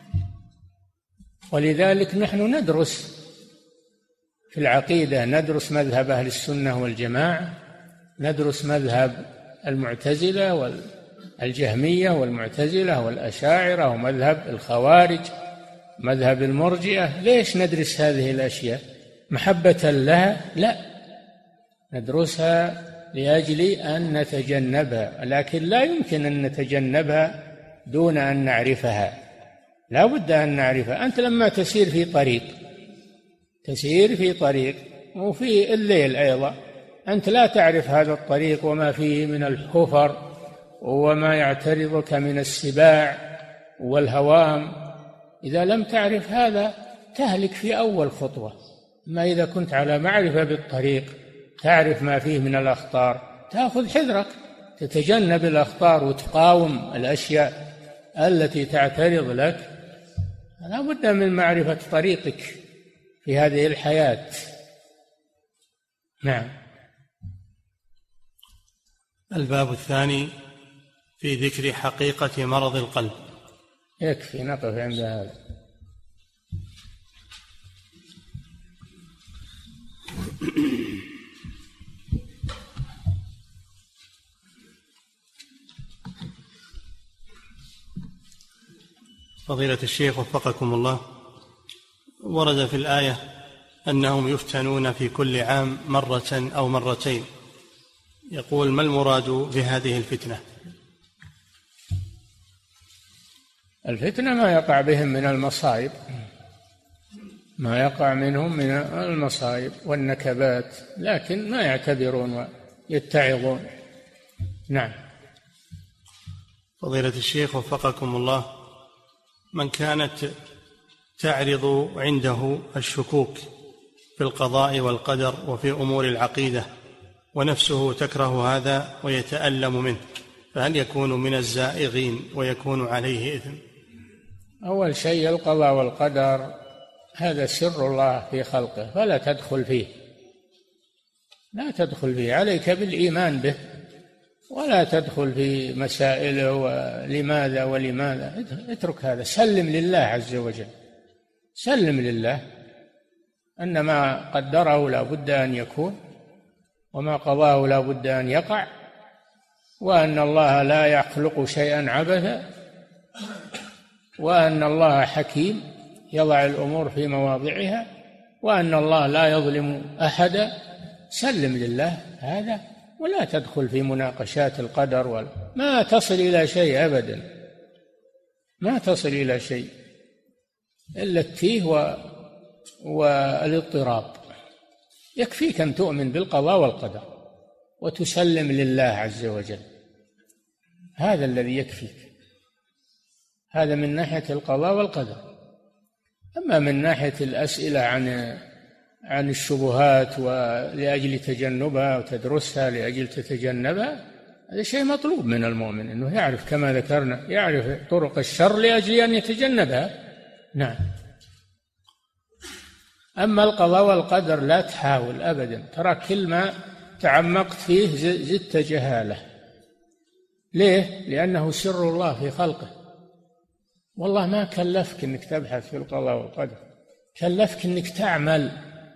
ولذلك نحن ندرس في العقيدة، ندرس مذهب أهل السنة والجماعة، ندرس مذهب المعتزلة والجهمية والمعتزلة والأشاعرة ومذهب الخوارج، مذهب المرجئة. ليش ندرس هذه الأشياء؟ محبة لها؟ لا، ندرسها لأجل أن نتجنبها، لكن لا يمكن أن نتجنبها دون أن نعرفها. لا بد أن نعرفها. أنت لما تسير في طريق وفي الليل أيضا، أنت لا تعرف هذا الطريق وما فيه من الحفر وما يعترضك من السباع والهوام. إذا لم تعرف هذا تهلك في أول خطوة. ما إذا كنت على معرفة بالطريق، تعرف ما فيه من الأخطار، تأخذ حذرك، تتجنب الأخطار وتقاوم الأشياء التي تعترض لك. لا بد من معرفة طريقك في هذه الحياة. نعم. الباب الثاني في ذكر حقيقة مرض القلب. يكفي نقف عند هذا. فضيلة الشيخ وفقكم الله، ورد في الآية أنهم يفتنون في كل عام مرة أو مرتين. يقول: ما المراد بهذه الفتنة؟ الفتنة ما يقع بهم من المصائب، ما يقع منهم من المصائب والنكبات، لكن ما يعتبرون ويتعظون. نعم. فضيلة الشيخ وفقكم الله، من كانت تعرض عنده الشكوك في القضاء والقدر وفي أمور العقيدة ونفسه تكره هذا ويتألم منه، فهل يكون من الزائغين ويكون عليه إثم؟ أول شيء القضاء والقدر هذا سر الله في خلقه، فلا تدخل فيه، لا تدخل فيه. عليك بالإيمان به، ولا تدخل في مسائله ولماذا ولماذا. اترك هذا، سلم لله عز وجل، سلم لله. أن ما قدره لا بد أن يكون، وما قضاه لا بد أن يقع، وأن الله لا يخلق شيئا عبثا، وأن الله حكيم يضع الأمور في مواضعها، وأن الله لا يظلم أحدا. سلم لله هذا، ولا تدخل في مناقشات القدر، ما تصل إلى شيء أبدا، ما تصل إلى شيء إلا التيه والاضطراب. يكفيك أن تؤمن بالقضاء والقدر وتسلم لله عز وجل، هذا الذي يكفيك. هذا من ناحية القضاء والقدر. أما من ناحية الأسئلة عن الشبهات ولأجل تجنبها وتدرسها لأجل تتجنبها، هذا شيء مطلوب من المؤمن، أنه يعرف كما ذكرنا، يعرف طرق الشر لأجل أن يتجنبها. نعم. أما القضاء والقدر لا تحاول أبدا، ترى كل ما تعمقت فيه زدت جهالة. ليه؟ لأنه سر الله في خلقه، والله ما كلفك أنك تبحث في القضاء والقدر، كلفك أنك تعمل،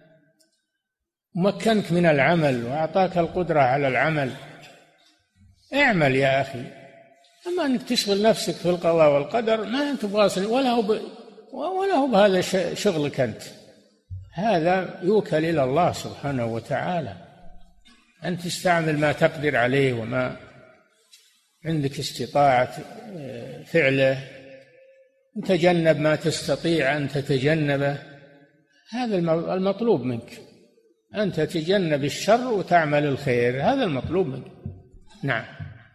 ومكنك من العمل وأعطاك القدرة على العمل. اعمل يا أخي. أما أنك تشغل نفسك في القضاء والقدر ما أنت بغاصل، ولا هو بهذا شغلك أنت، هذا يوكل إلى الله سبحانه وتعالى. أنت تستعمل ما تقدر عليه وما عندك استطاعة فعله، وتجنب ما تستطيع أن تتجنبه. هذا المطلوب منك، أن تتجنب الشر وتعمل الخير، هذا المطلوب منك. نعم.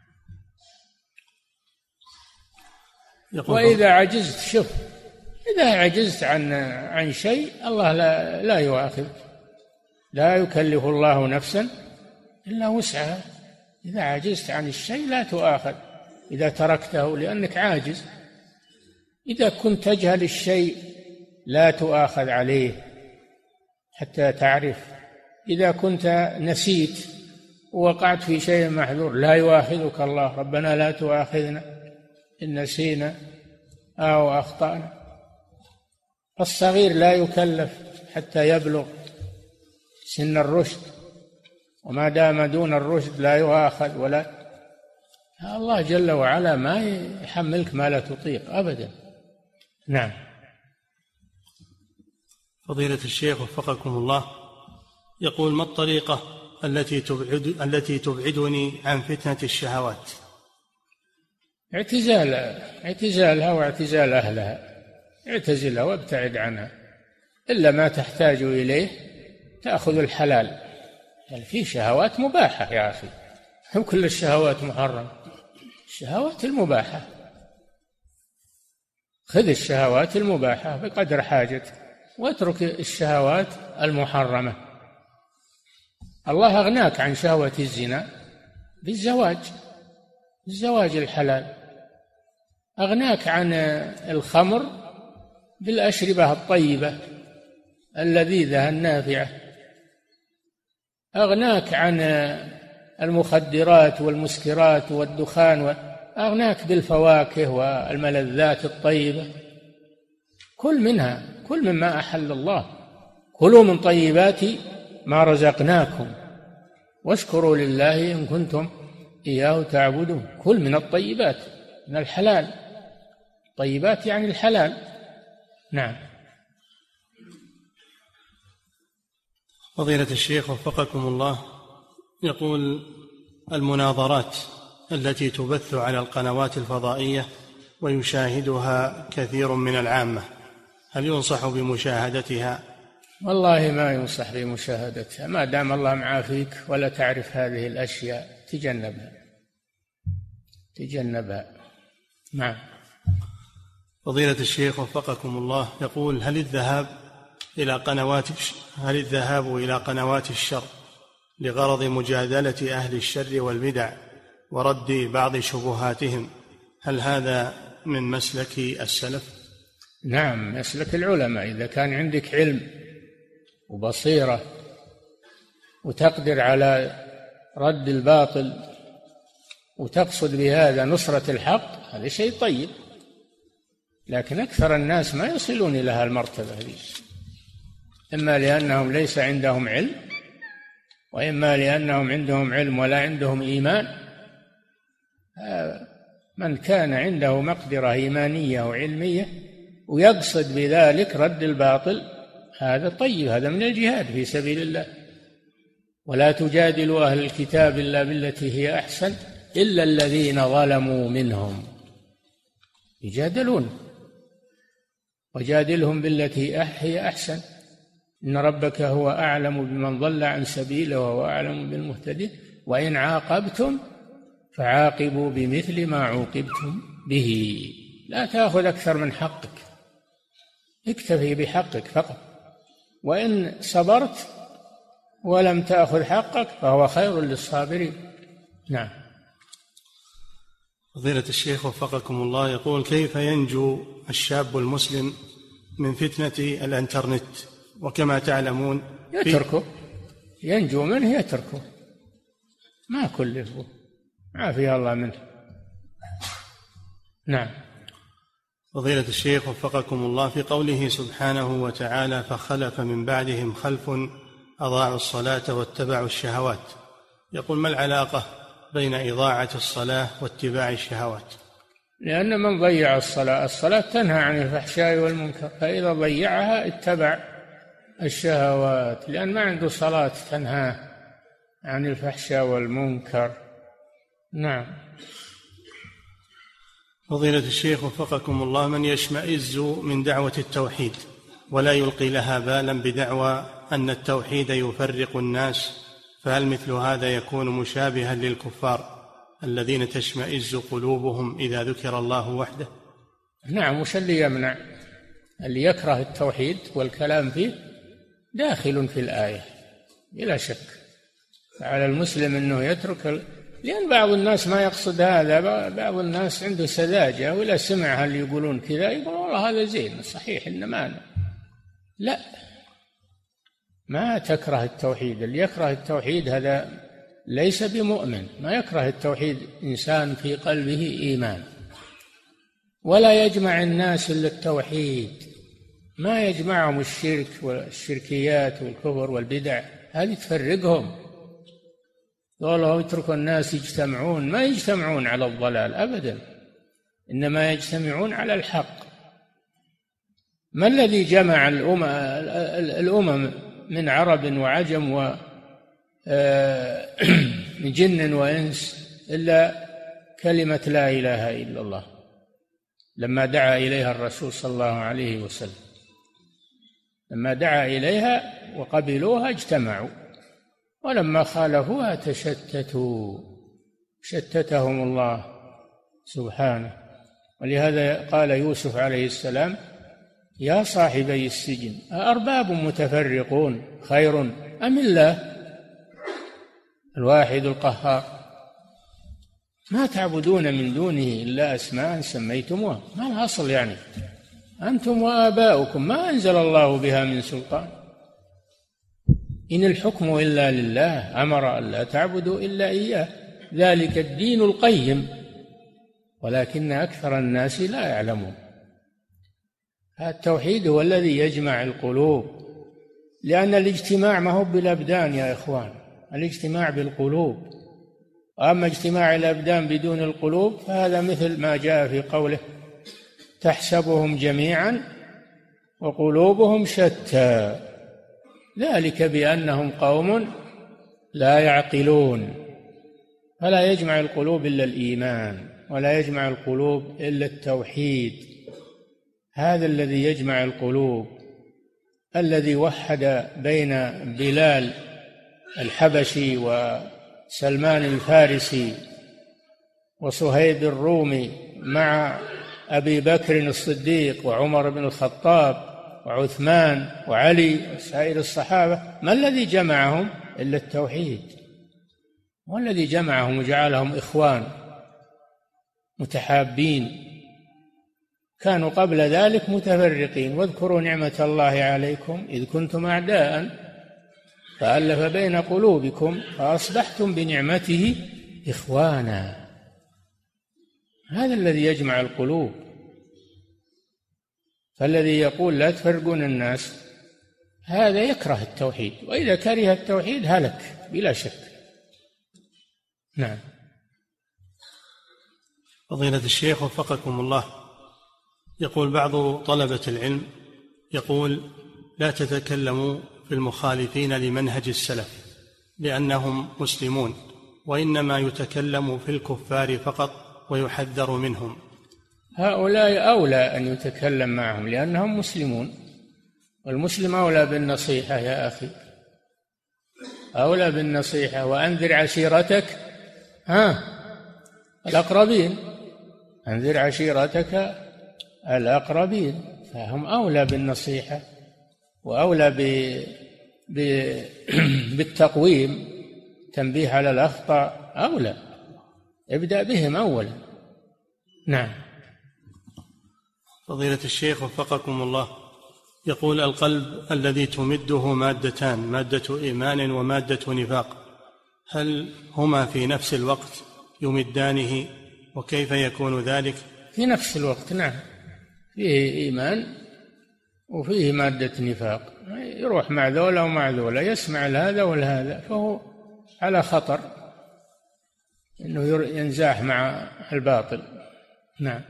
وإذا عجزت، شوف، إذا عجزت عن شيء الله لا يؤاخذك، لا يكلف الله نفسا إلا وسعها. إذا عجزت عن الشيء لا تؤاخذ إذا تركته لأنك عاجز. إذا كنت تجهل الشيء لا تؤاخذ عليه حتى تعرف. إذا كنت نسيت ووقعت في شيء محذور لا يؤاخذك الله، ربنا لا تؤاخذنا إن نسينا أو أخطأنا. الصغير لا يكلف حتى يبلغ سن الرشد، وما دام دون الرشد لا يؤاخذ. ولا الله جل وعلا ما يحملك ما لا تطيق أبدا. نعم. فضيلة الشيخ وفقكم الله، يقول: ما الطريقة التي تبعدني عن فتنة الشهوات؟ اعتزالها واعتزال أهلها. اعتزلها وابتعد عنها، إلا ما تحتاج إليه تأخذ الحلال. يعني في شهوات مباحة يا أخي، هم كل الشهوات محرمة، الشهوات المباحة خذ الشهوات المباحة بقدر حاجتك، واترك الشهوات المحرمة. الله أغناك عن شهوة الزنا بالزواج الحلال، أغناك عن الخمر بالأشربة الطيبة اللذيذة النافعة، أغناك عن المخدرات والمسكرات والدخان، أغناك بالفواكه والملذات الطيبة. كل منها، كل مما أحل الله. كلوا من طيبات ما رزقناكم واشكروا لله إن كنتم إياه تعبدون. كل من الطيبات، من الحلال. طيبات يعني الحلال. نعم. فضيلة الشيخ وفقكم الله، يقول: المناظرات التي تبث على القنوات الفضائية ويشاهدها كثير من العامة، هل ينصح بمشاهدتها؟ والله ما ينصح بمشاهدتها، ما دام الله معافيك ولا تعرف هذه الأشياء تجنبها. نعم. فضيلة الشيخ وفقكم الله، يقول: هل الذهاب إلى قنوات الشر لغرض مجادلة أهل الشر والبدع ورد بعض شبهاتهم، هل هذا من مسلك السلف؟ نعم، مسلك العلماء. إذا كان عندك علم وبصيرة وتقدر على رد الباطل وتقصد بهذا نصرة الحق، هذا شيء طيب. لكن أكثر الناس ما يصلون إلى هالمرتبة هذه. إما لأنهم ليس عندهم علم، وإما لأنهم عندهم علم ولا عندهم إيمان. من كان عنده مقدرة إيمانية وعلمية ويقصد بذلك رد الباطل، هذا طيب، هذا من الجهاد في سبيل الله. ولا تجادلوا أهل الكتاب إلا بالتي هي أحسن إلا الذين ظلموا منهم. يجادلون، وجادلهم بالتي هي أحسن، إن ربك هو أعلم بمن ضل عن سبيله وهو أعلم بالمهتدين، وإن عاقبتم فعاقبوا بمثل ما عوقبتم به، لا تأخذ أكثر من حقك، اكتفي بحقك فقط، وإن صبرت ولم تأخذ حقك فهو خير للصابرين. نعم. فضيلة الشيخ وفقكم الله، يقول: كيف ينجو الشاب المسلم من فتنة الانترنت؟ وكما تعلمون يتركه، ينجو منه يتركه، ما كلفه، عافيه الله منه. نعم. فضيلة الشيخ وفقكم الله، في قوله سبحانه وتعالى: فخلف من بعدهم خلف أضاعوا الصلاة واتبعوا الشهوات، يقول: ما العلاقة بين إضاعة الصلاة واتباع الشهوات؟ لأن من ضيع الصلاة تنهى عن الفحشاء والمنكر، فإذا ضيعها اتبع الشهوات، لأن ما عنده صلاة تنهى عن الفحشاء والمنكر. نعم. فضيلة الشيخ وفقكم الله، من يشمئز من دعوة التوحيد ولا يلقي لها بالا بدعوى أن التوحيد يفرق الناس، فهل مثل هذا يكون مشابها للكفار الذين تشمئز قلوبهم إذا ذكر الله وحده؟ نعم. وش اللي يمنع؟ اللي يكره التوحيد والكلام فيه داخل في الآية بلا شك. على المسلم أنه يترك، لأن بعض الناس ما يقصد هذا، بعض الناس عنده سذاجة، ولا سمع اللي يقولون كذا يقول والله هذا زين صحيح، إنما لا، ما تكره التوحيد. اللي يكره التوحيد هذا ليس بمؤمن. ما يكره التوحيد إنسان في قلبه إيمان. ولا يجمع الناس إلا التوحيد، ما يجمعهم الشرك والشركيات والكفر والبدع، هذه تفرقهم. والله يترك الناس يجتمعون، ما يجتمعون على الضلال أبدا، إنما يجتمعون على الحق. ما الذي جمع الأمم من عرب وعجم من جن وإنس إلا كلمة لا إله إلا الله، لما دعا إليها الرسول صلى الله عليه وسلم، لما دعا إليها وقبلوها اجتمعوا، ولما خالفوها تشتتوا، شتتهم الله سبحانه. ولهذا قال يوسف عليه السلام: يا صاحبي السجن أأرباب متفرقون خير أم الله الواحد القهار؟ ما تعبدون من دونه إلا أسماء سميتموها. ما الأصل يعني؟ أنتم وآباؤكم ما أنزل الله بها من سلطان، إن الحكم إلا لله، أمر أن لا تعبدوا إلا إياه، ذلك الدين القيم، ولكن أكثر الناس لا يعلمون. التوحيد هو الذي يجمع القلوب، لأن الاجتماع ما هو بالأبدان يا إخوان، الاجتماع بالقلوب. وأما اجتماع الأبدان بدون القلوب فهذا مثل ما جاء في قوله: تحسبهم جميعا وقلوبهم شتى، ذلك بأنهم قوم لا يعقلون. فلا يجمع القلوب إلا الإيمان، ولا يجمع القلوب إلا التوحيد. هذا الذي يجمع القلوب، الذي وحد بين بلال الحبشي وسلمان الفارسي وصهيب الرومي مع أبي بكر الصديق وعمر بن الخطاب وعثمان وعلي وسائر الصحابة. ما الذي جمعهم إلا التوحيد، والذي جمعهم وجعلهم إخوان متحابين. كانوا قبل ذلك متفرقين. واذكروا نعمة الله عليكم إذ كنتم أعداء فألف بين قلوبكم فأصبحتم بنعمته إخوانا. هذا الذي يجمع القلوب. فالذي يقول لا تفرقون الناس هذا يكره التوحيد، وإذا كره التوحيد هلك بلا شك. نعم. فضيلة الشيخ وفقكم الله، يقول بعض طلبة العلم يقول: لا تتكلموا في المخالفين لمنهج السلف لأنهم مسلمون، وإنما يتكلم في الكفار فقط ويحذر منهم. هؤلاء أولى أن يتكلم معهم لأنهم مسلمون، والمسلم أولى بالنصيحة يا أخي، أولى بالنصيحة. وأنذر عشيرتك الأقربين، أنذر عشيرتك الأقربين، فهم أولى بالنصيحة وأولى بالتقويم، تنبيه على الأخطاء أولى، ابدأ بهم أولا. نعم. فضيلة الشيخ وفقكم الله، يقول: القلب الذي تمده مادتان، مادة إيمان ومادة نفاق، هل هما في نفس الوقت يمدانه، وكيف يكون ذلك؟ في نفس الوقت، نعم، فيه إيمان وفيه مادة نفاق، يروح مع ذولا ومع ذولا، يسمع هذا والهذا، فهو على خطر أنه ينزاح مع الباطل. نعم.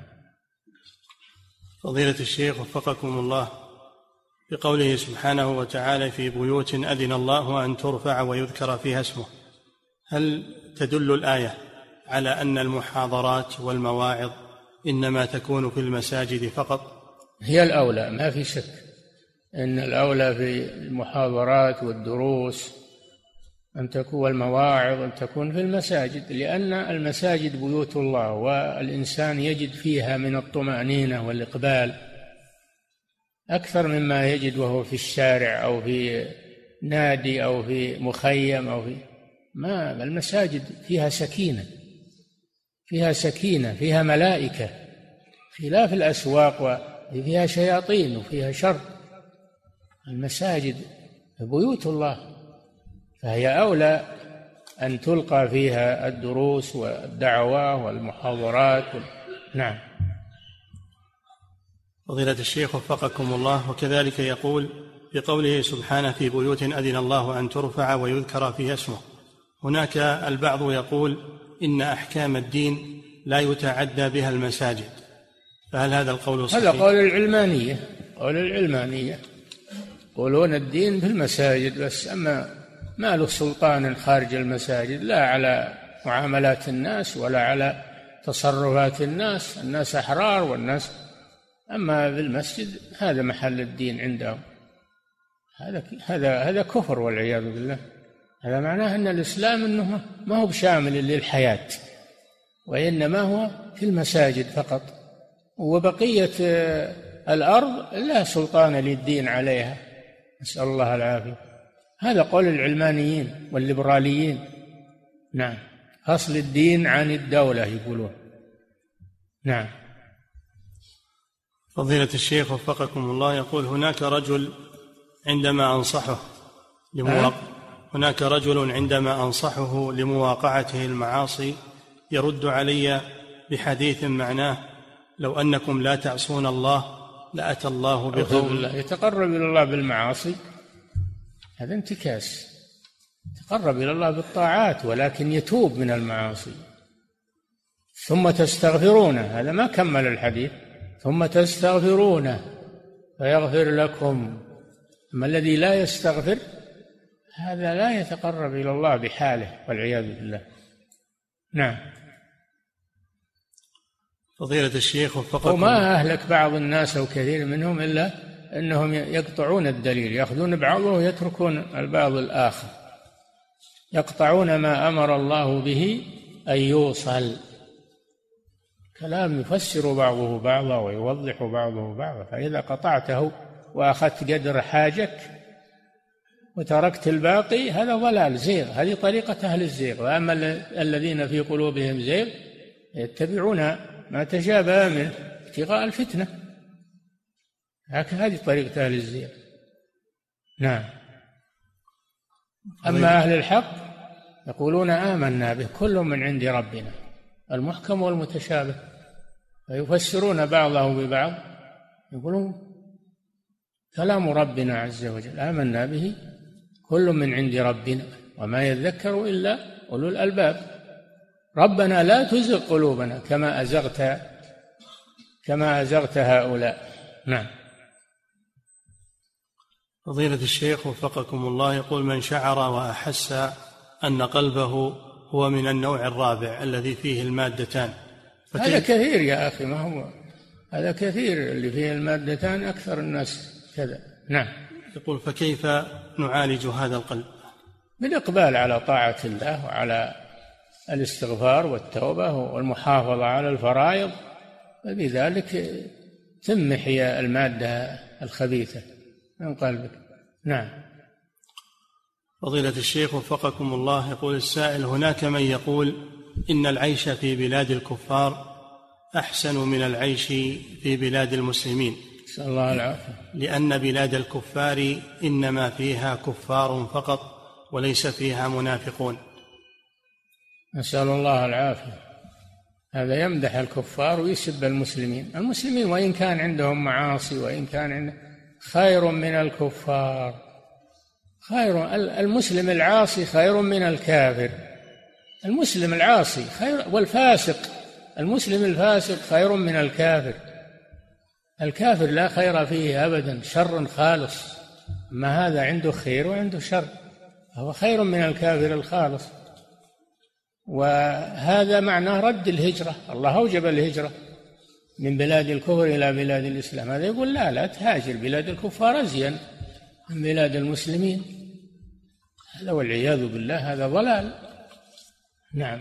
فضيلة الشيخ وفقكم الله، بقوله سبحانه وتعالى: في بيوت أذن الله أن ترفع ويذكر فيها اسمه، هل تدل الآية على أن المحاضرات والمواعظ إنما تكون في المساجد فقط؟ هي الأولى، ما في شك أن الأولى في المحاضرات والدروس أن تكون، والمواعظ أن تكون في المساجد، لأن المساجد بيوت الله، والإنسان يجد فيها من الطمأنينة والإقبال أكثر مما يجد وهو في الشارع أو في نادي أو في مخيم أو في ما. المساجد فيها سكينة، فيها سكينة، فيها ملائكة، خلاف الأسواق وفيها شياطين وفيها شر. المساجد بيوت الله، فهي أولى أن تلقى فيها الدروس والدعوة والمحاضرات. نعم. فضيلة الشيخ وفقكم الله، وكذلك يقول بقوله سبحانه: في بيوت أذن الله أن ترفع ويذكر فيها اسمه، هناك البعض يقول إن أحكام الدين لا يتعدى بها المساجد، فهل هذا القول صحيح؟ هذا قول العلمانية، قول العلمانية، يقولون الدين في المساجد بس، أما ما له سلطان خارج المساجد، لا على معاملات الناس ولا على تصرفات الناس، الناس أحرار والناس، أما في المسجد هذا محل الدين عندهم. هذا كفر والعياذ بالله. هذا معناه أن الإسلام أنه ما هو بشامل للحياة، وإنما هو في المساجد فقط، وبقية الأرض لا سلطان للدين عليها، نسأل الله العافية. هذا قول العلمانيين والليبراليين. نعم، فصل الدين عن الدولة يقولون. نعم. فضيلة الشيخ وفقكم الله، يقول: هناك رجل عندما أنصحه لمواقعته المعاصي يرد علي بحديث معناه: لو أنكم لا تعصون الله لأتى الله بقوم. يتقرب إلى الله بالمعاصي، هذا انتكاس. يتقرب إلى الله بالطاعات ولكن يتوب من المعاصي. ثم تستغفرونه، هذا ما كمل الحديث، ثم تستغفرونه فيغفر لكم. أما الذي لا يستغفر هذا لا يتقرب إلى الله بحاله والعياذ بالله. نعم. فضيلة الشيخ وفقكم، وما أهلك بعض الناس أو كثير منهم إلا أنهم يقطعون الدليل، يأخذون بعضه ويتركون البعض الآخر، يقطعون ما أمر الله به أن يوصل. كلام يفسر بعضه بعضا ويوضح بعضه بعضا، فإذا قطعته وأخذت قدر حاجك وتركت الباقي هذا ضلال، زيغ، هذه طريقة أهل الزيغ. وأما الذين في قلوبهم زيغ يتبعون ما تشابه منه ابتغاء الفتنة، هذه طريقة أهل الزيغ. نعم. أما أهل الحق يقولون آمنا به كل من عند ربنا، المحكم والمتشابه، فيفسرون بعضه ببعض، يقولون كلام ربنا عز وجل آمنا به كل من عند ربنا وما يذكر إلا أولو الألباب. ربنا لا تزغ قلوبنا كما أزغت هؤلاء. نعم. فضيلة الشيخ وفقكم الله، يقول: من شعر وأحس أن قلبه هو من النوع الرابع الذي فيه المادتان. هذا كثير يا أخي، ما هو هذا كثير اللي فيه المادتان، أكثر الناس كذا. نعم. يقول: فكيف نعالج هذا القلب؟ بالإقبال على طاعة الله وعلى الاستغفار والتوبة والمحافظة على الفرائض، وبذلك تمحي المادة الخبيثة من قلبك. نعم. فضيلة الشيخ وفقكم الله، يقول السائل: هناك من يقول إن العيش في بلاد الكفار أحسن من العيش في بلاد المسلمين، نسأل الله العافية، لأن بلاد الكفار إنما فيها كفار فقط وليس فيها منافقون. نسأل الله العافية. هذا يمدح الكفار ويسب المسلمين. المسلمين وإن كان عندهم معاصي وإن كان عندهم خير من الكفار، خير. المسلم العاصي خير من الكافر. المسلم العاصي خير، والفاسق المسلم الفاسق خير من الكافر. الكافر لا خير فيه أبدا، شر خالص. ما هذا عنده خير وعنده شر، هو خير من الكافر الخالص. وهذا معناه رد الهجرة. الله أوجب الهجرة من بلاد الكفر إلى بلاد الإسلام. هذا يقول لا تهاجر، بلاد الكفار أزين من بلاد المسلمين. هذا والعياذ بالله هذا ضلال. نعم.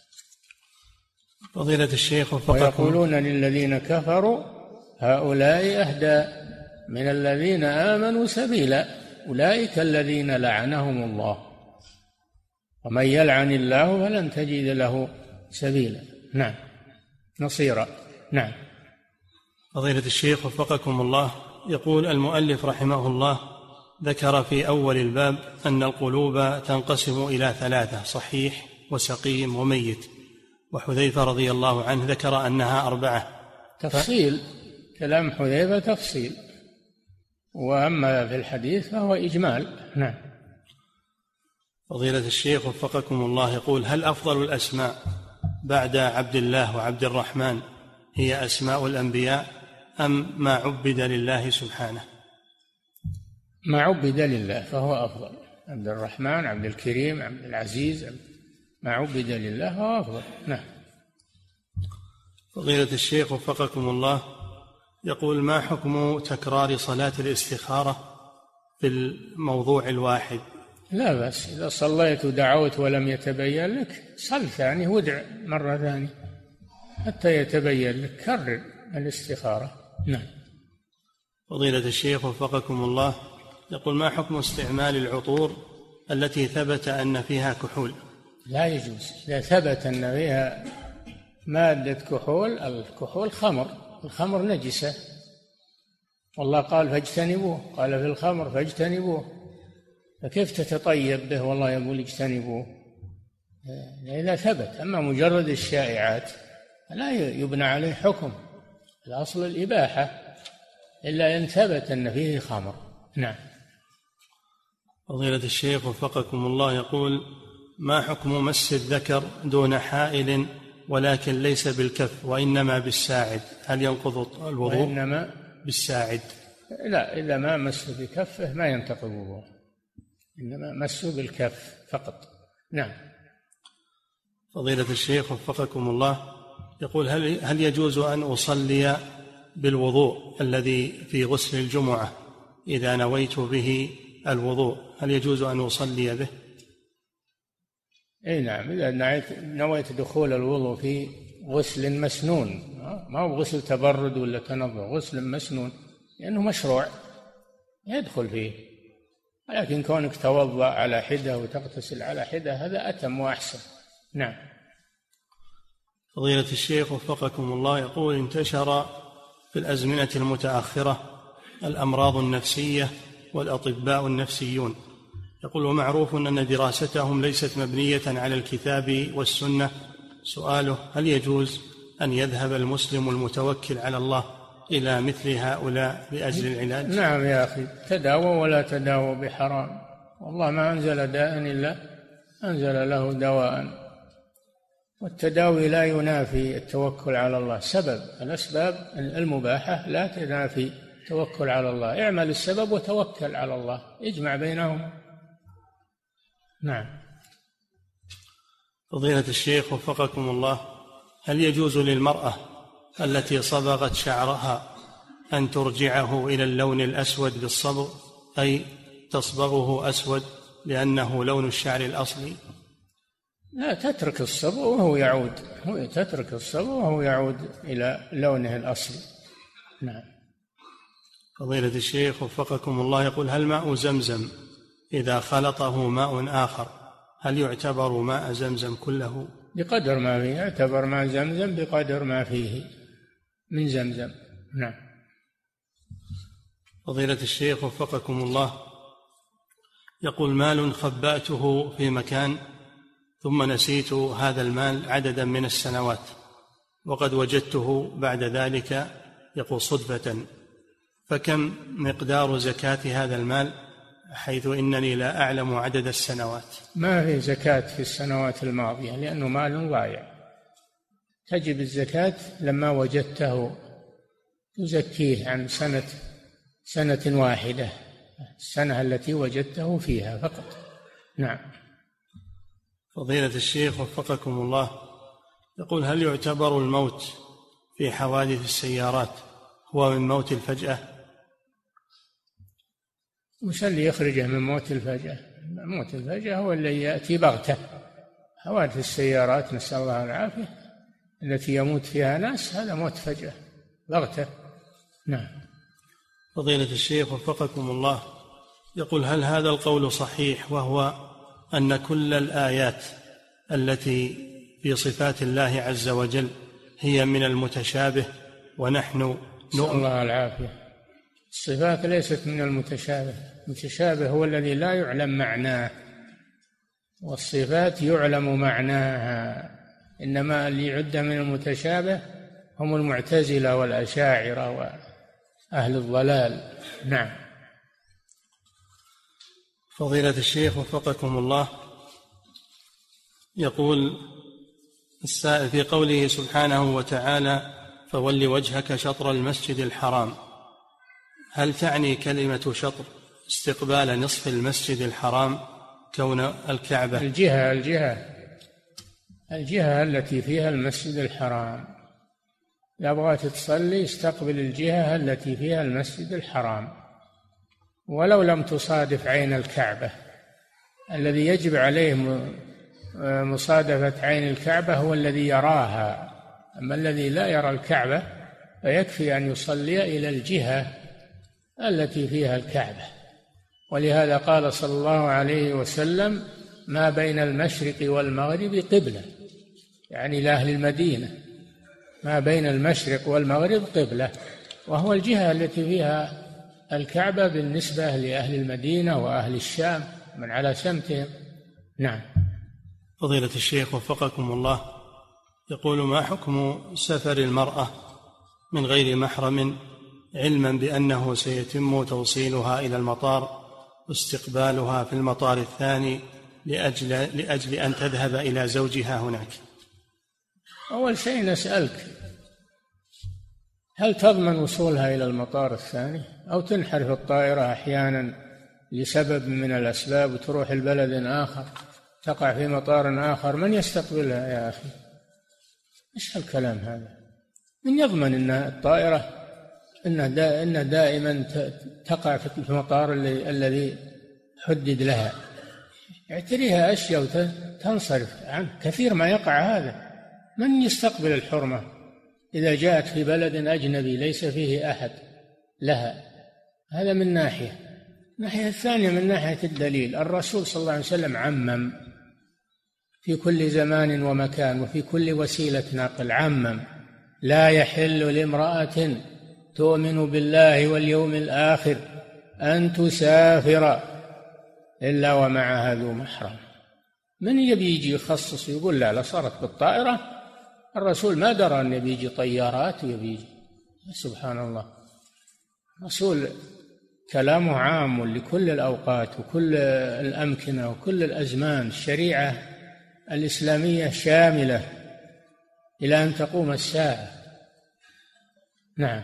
فضيلة الشيخ ويقولون للذين كفروا هؤلاء أهدى من الذين آمنوا سبيلا أولئك الذين لعنهم الله ومن يلعن الله فلن تجد له سبيلا. نعم، نصيرا. نعم. فضيلة الشيخ وفقكم الله، يقول المؤلف رحمه الله: ذكر في أول الباب أن القلوب تنقسم إلى 3: صحيح وسقيم وميت. وحذيفة رضي الله عنه ذكر أنها 4. تفصيل كلام حذيفة تفصيل، وأما في الحديث فهو إجمال. نعم. فضيلة الشيخ وفقكم الله، يقول: هل أفضل الأسماء بعد عبد الله وعبد الرحمن هي أسماء الأنبياء أم ما عبد لله سبحانه؟ ما عبد لله فهو أفضل. عبد الرحمن، عبد الكريم، عبد العزيز، ما عبد لله فهو أفضل. نعم. فضيلة الشيخ وفقكم الله، يقول: ما حكم تكرار صلاة الاستخارة في الموضوع الواحد؟ لا بأس، إذا صليت ودعوت ولم يتبين لك صل ثاني وادع مرة ثانية حتى يتبين لك، كرر الاستخارة. نعم. فضيلة الشيخ وفقكم الله، يقول: ما حكم استعمال العطور التي ثبت أن فيها كحول؟ لا يجوز. إذا ثبت أن فيها مادة كحول، الكحول خمر، الخمر نجسة، والله قال فاجتنبوه، قال في الخمر فاجتنبوه، فكيف تتطيب به والله يقول اجتنبوه؟ إذا ثبت. أما مجرد الشائعات لا يبنى عليه حكم، الأصل الإباحة إلا إن ثبت أن فيه خمر. نعم. فضيلة الشيخ وفقكم الله، يقول: ما حكم مس الذكر دون حائل ولكن ليس بالكف وإنما بالساعد؟ هل ينقض الوضوء؟ وإنما بالساعد. لا، إذا ما مس بكفه ما ينتقض الوضوء، إنما مس بالكف فقط. نعم. فضيلة الشيخ وفقكم الله، يقول: هل يجوز أن أصلي بالوضوء الذي في غسل الجمعة إذا نويت به الوضوء؟ هل يجوز أن أصلي به؟ اي نعم، اذا نويت دخول الوضوء في غسل مسنون، ما هو غسل تبرد ولا تنظف، غسل مسنون لانه مشروع يدخل فيه، ولكن كونك توضأ على حدة وتغتسل على حدة هذا أتم وأحسن. نعم. فضيلة الشيخ وفقكم الله، يقول: انتشر في الأزمنة المتأخرة الأمراض النفسية والأطباء النفسيون، يقول: ومعروف أن دراستهم ليست مبنية على الكتاب والسنة. سؤاله: هل يجوز أن يذهب المسلم المتوكل على الله إلى مثل هؤلاء لأجل العلاج؟ نعم يا أخي، تداووا ولا تداووا بحرام، والله ما أنزل داء إلا أنزل له دواء، والتداوي لا ينافي التوكل على الله. سبب الأسباب المباحة لا تنافي التوكل على الله، اعمل السبب وتوكل على الله، اجمع بينهما. نعم. فضيلة الشيخ وفقكم الله، هل يجوز للمرأة التي صبغت شعرها أن ترجعه إلى اللون الأسود بالصبغ، أي تصبغه أسود لأنه لون الشعر الأصلي؟ لا، تترك الصبغ وهو يعود، تترك الصبغ وهو يعود إلى لونه الأصلي. نعم. فضيلة الشيخ وفقكم الله يقول: هل ماء زمزم إذا خلطه ماء آخر هل يعتبر ماء زمزم كله؟ بقدر ما فيه، يعتبر ماء زمزم بقدر ما فيه من زمزم. نعم. فضيلة الشيخ وفقكم الله يقول: مال خبأته في مكان ثم نسيت هذا المال عددا من السنوات، وقد وجدته بعد ذلك يقول صدفة، فكم مقدار زكاة هذا المال حيث إنني لا أعلم عدد السنوات؟ ما في زكاة في السنوات الماضية لأنه مال ضايع، تجب الزكاة لما وجدته، تزكيه عن سنة واحدة، السنة التي وجدته فيها فقط. نعم. فضيلة الشيخ وفقكم الله يقول: هل يعتبر الموت في حوادث السيارات هو من موت الفجأة؟ وش اللي يخرجه من موت الفجأة؟ موت الفجأة هو اللي يأتي بغتة. حوادث السيارات نسأل الله العافية التي يموت فيها ناس، هذا موت فجأة بغتة. نعم. فضيلة الشيخ وفقكم الله يقول: هل هذا القول صحيح، وهو أن كل الآيات التي في صفات الله عز وجل هي من المتشابه ونحن نسأل الله العافية؟ الصفات ليست من المتشابه، المتشابه هو الذي لا يعلم معناه، والصفات يعلم معناها، إنما اللي يعد من المتشابه هم المعتزلة والأشاعرة وأهل الضلال. نعم. فضيلة الشيخ وفقكم الله يقول السائل: في قوله سبحانه وتعالى: فول وجهك شطر المسجد الحرام، هل تعني كلمة شطر استقبال نصف المسجد الحرام كون الكعبة؟ الجهة التي فيها المسجد الحرام، إذا بغيت تصلي استقبل الجهة التي فيها المسجد الحرام، ولو لم تصادف عين الكعبة. الذي يجب عليه مصادفة عين الكعبة هو الذي يراها، أما الذي لا يرى الكعبة فيكفي أن يصلي إلى الجهة التي فيها الكعبة. ولهذا قال صلى الله عليه وسلم: ما بين المشرق والمغرب قبلة، يعني لأهل المدينة ما بين المشرق والمغرب قبلة، وهو الجهة التي فيها الكعبة بالنسبة لأهل المدينة وأهل الشام من على سمتهم. نعم. فضيلة الشيخ وفقكم الله يقول: ما حكم سفر المرأة من غير محرم علما بأنه سيتم توصيلها إلى المطار واستقبالها في المطار الثاني لأجل أن تذهب إلى زوجها هناك؟ أول شيء نسألك: هل تضمن وصولها إلى المطار الثاني، أو تنحرف الطائرة أحيانا لسبب من الأسباب وتروح البلد آخر، تقع في مطار آخر، من يستقبلها يا أخي؟ إيش هالكلام هذا؟ من يضمن أن الطائرة إن دائما تقع في المطار الذي حدد لها؟ اعتريها أشياء وتنصرف عنه. كثير ما يقع هذا. من يستقبل الحرمة إذا جاءت في بلد أجنبي ليس فيه أحد لها؟ هذا من ناحية. الناحية الثانية من ناحية الدليل، الرسول صلى الله عليه وسلم عمم في كل زمان ومكان وفي كل وسيلة نقل، عمم: لا يحل لامرأة تؤمن بالله واليوم الآخر أن تسافر إلا ومعها ذو محرم. من يجي يخصص يقول لا صارت بالطائرة؟ الرسول ما درى أن يجي طيارات ويجي سبحان الله. رسول كلامه عام لكل الأوقات وكل الأمكنة وكل الأزمان. الشريعة الإسلامية شاملة إلى أن تقوم الساعة. نعم.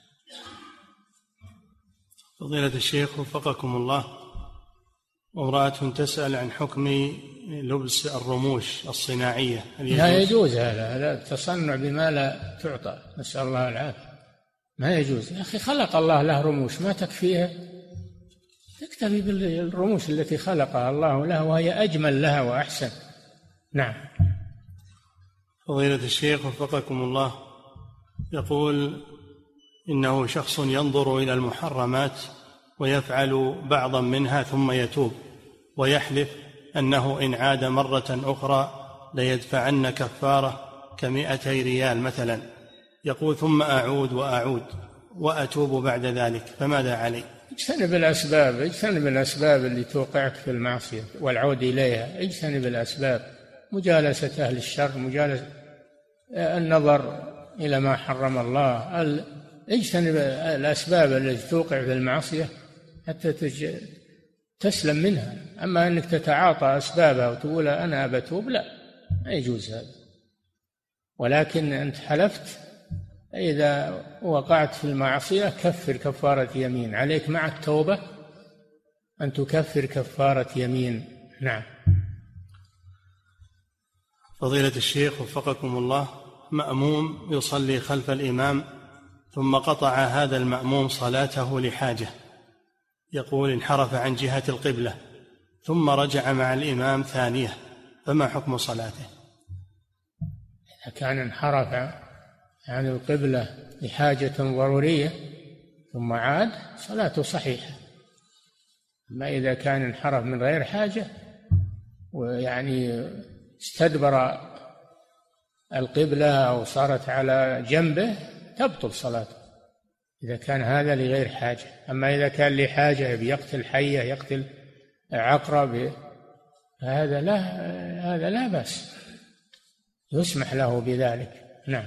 فضيلة الشيخ وفقكم الله، امرأة تسأل عن حكم لبس الرموش الصناعية. لا يجوز هذا التصنع بما لا تعطى، نسأل الله العافية. ما يجوز يا أخي، خلق الله له رموش ما تكفيها؟ تكتفي بالرموش التي خلقها الله له وهي أجمل لها وأحسن. نعم. فضيلة الشيخ وفقكم الله، يقول إنه شخص ينظر إلى المحرمات ويفعل بعضا منها ثم يتوب ويحلف أنه إن عاد مرة أخرى ليدفعن كفارة ك200 ريال مثلا، يقول ثم أعود وأتوب بعد ذلك، فماذا علي؟ اجتنب الأسباب اللي توقعك في المعصية والعود إليها. اجتنب الأسباب، مجالسة أهل الشر، مجالسة النظر إلى ما حرم الله. اجتنب الأسباب التي توقع في المعصية حتى تسلم منها. أما أنك تتعاطى أسبابها وتقول أنا بتوب، لا، ما يجوز هذا. ولكن أنت حلفت، إذا وقعت في المعصية كفر كفارة يمين. عليك مع التوبة أن تكفر كفارة يمين. نعم. فضيلة الشيخ وفقكم الله، مأموم يصلي خلف الإمام ثم قطع هذا المأموم صلاته لحاجة، يقول انحرف عن جهة القبلة ثم رجع مع الإمام ثانية، فما حكم صلاته؟ إذا كان انحرف عن القبلة لحاجة ضرورية ثم عاد صلاته صحيحة. أما إذا كان انحرف من غير حاجة ويعني استدبر القبلة أو صارت على جنبه تبطل صلاته، إذا كان هذا لغير حاجة. أما إذا كان لحاجة بيقتل حية، يقتل عقرب، هذا لا بأس، يسمح له بذلك. نعم.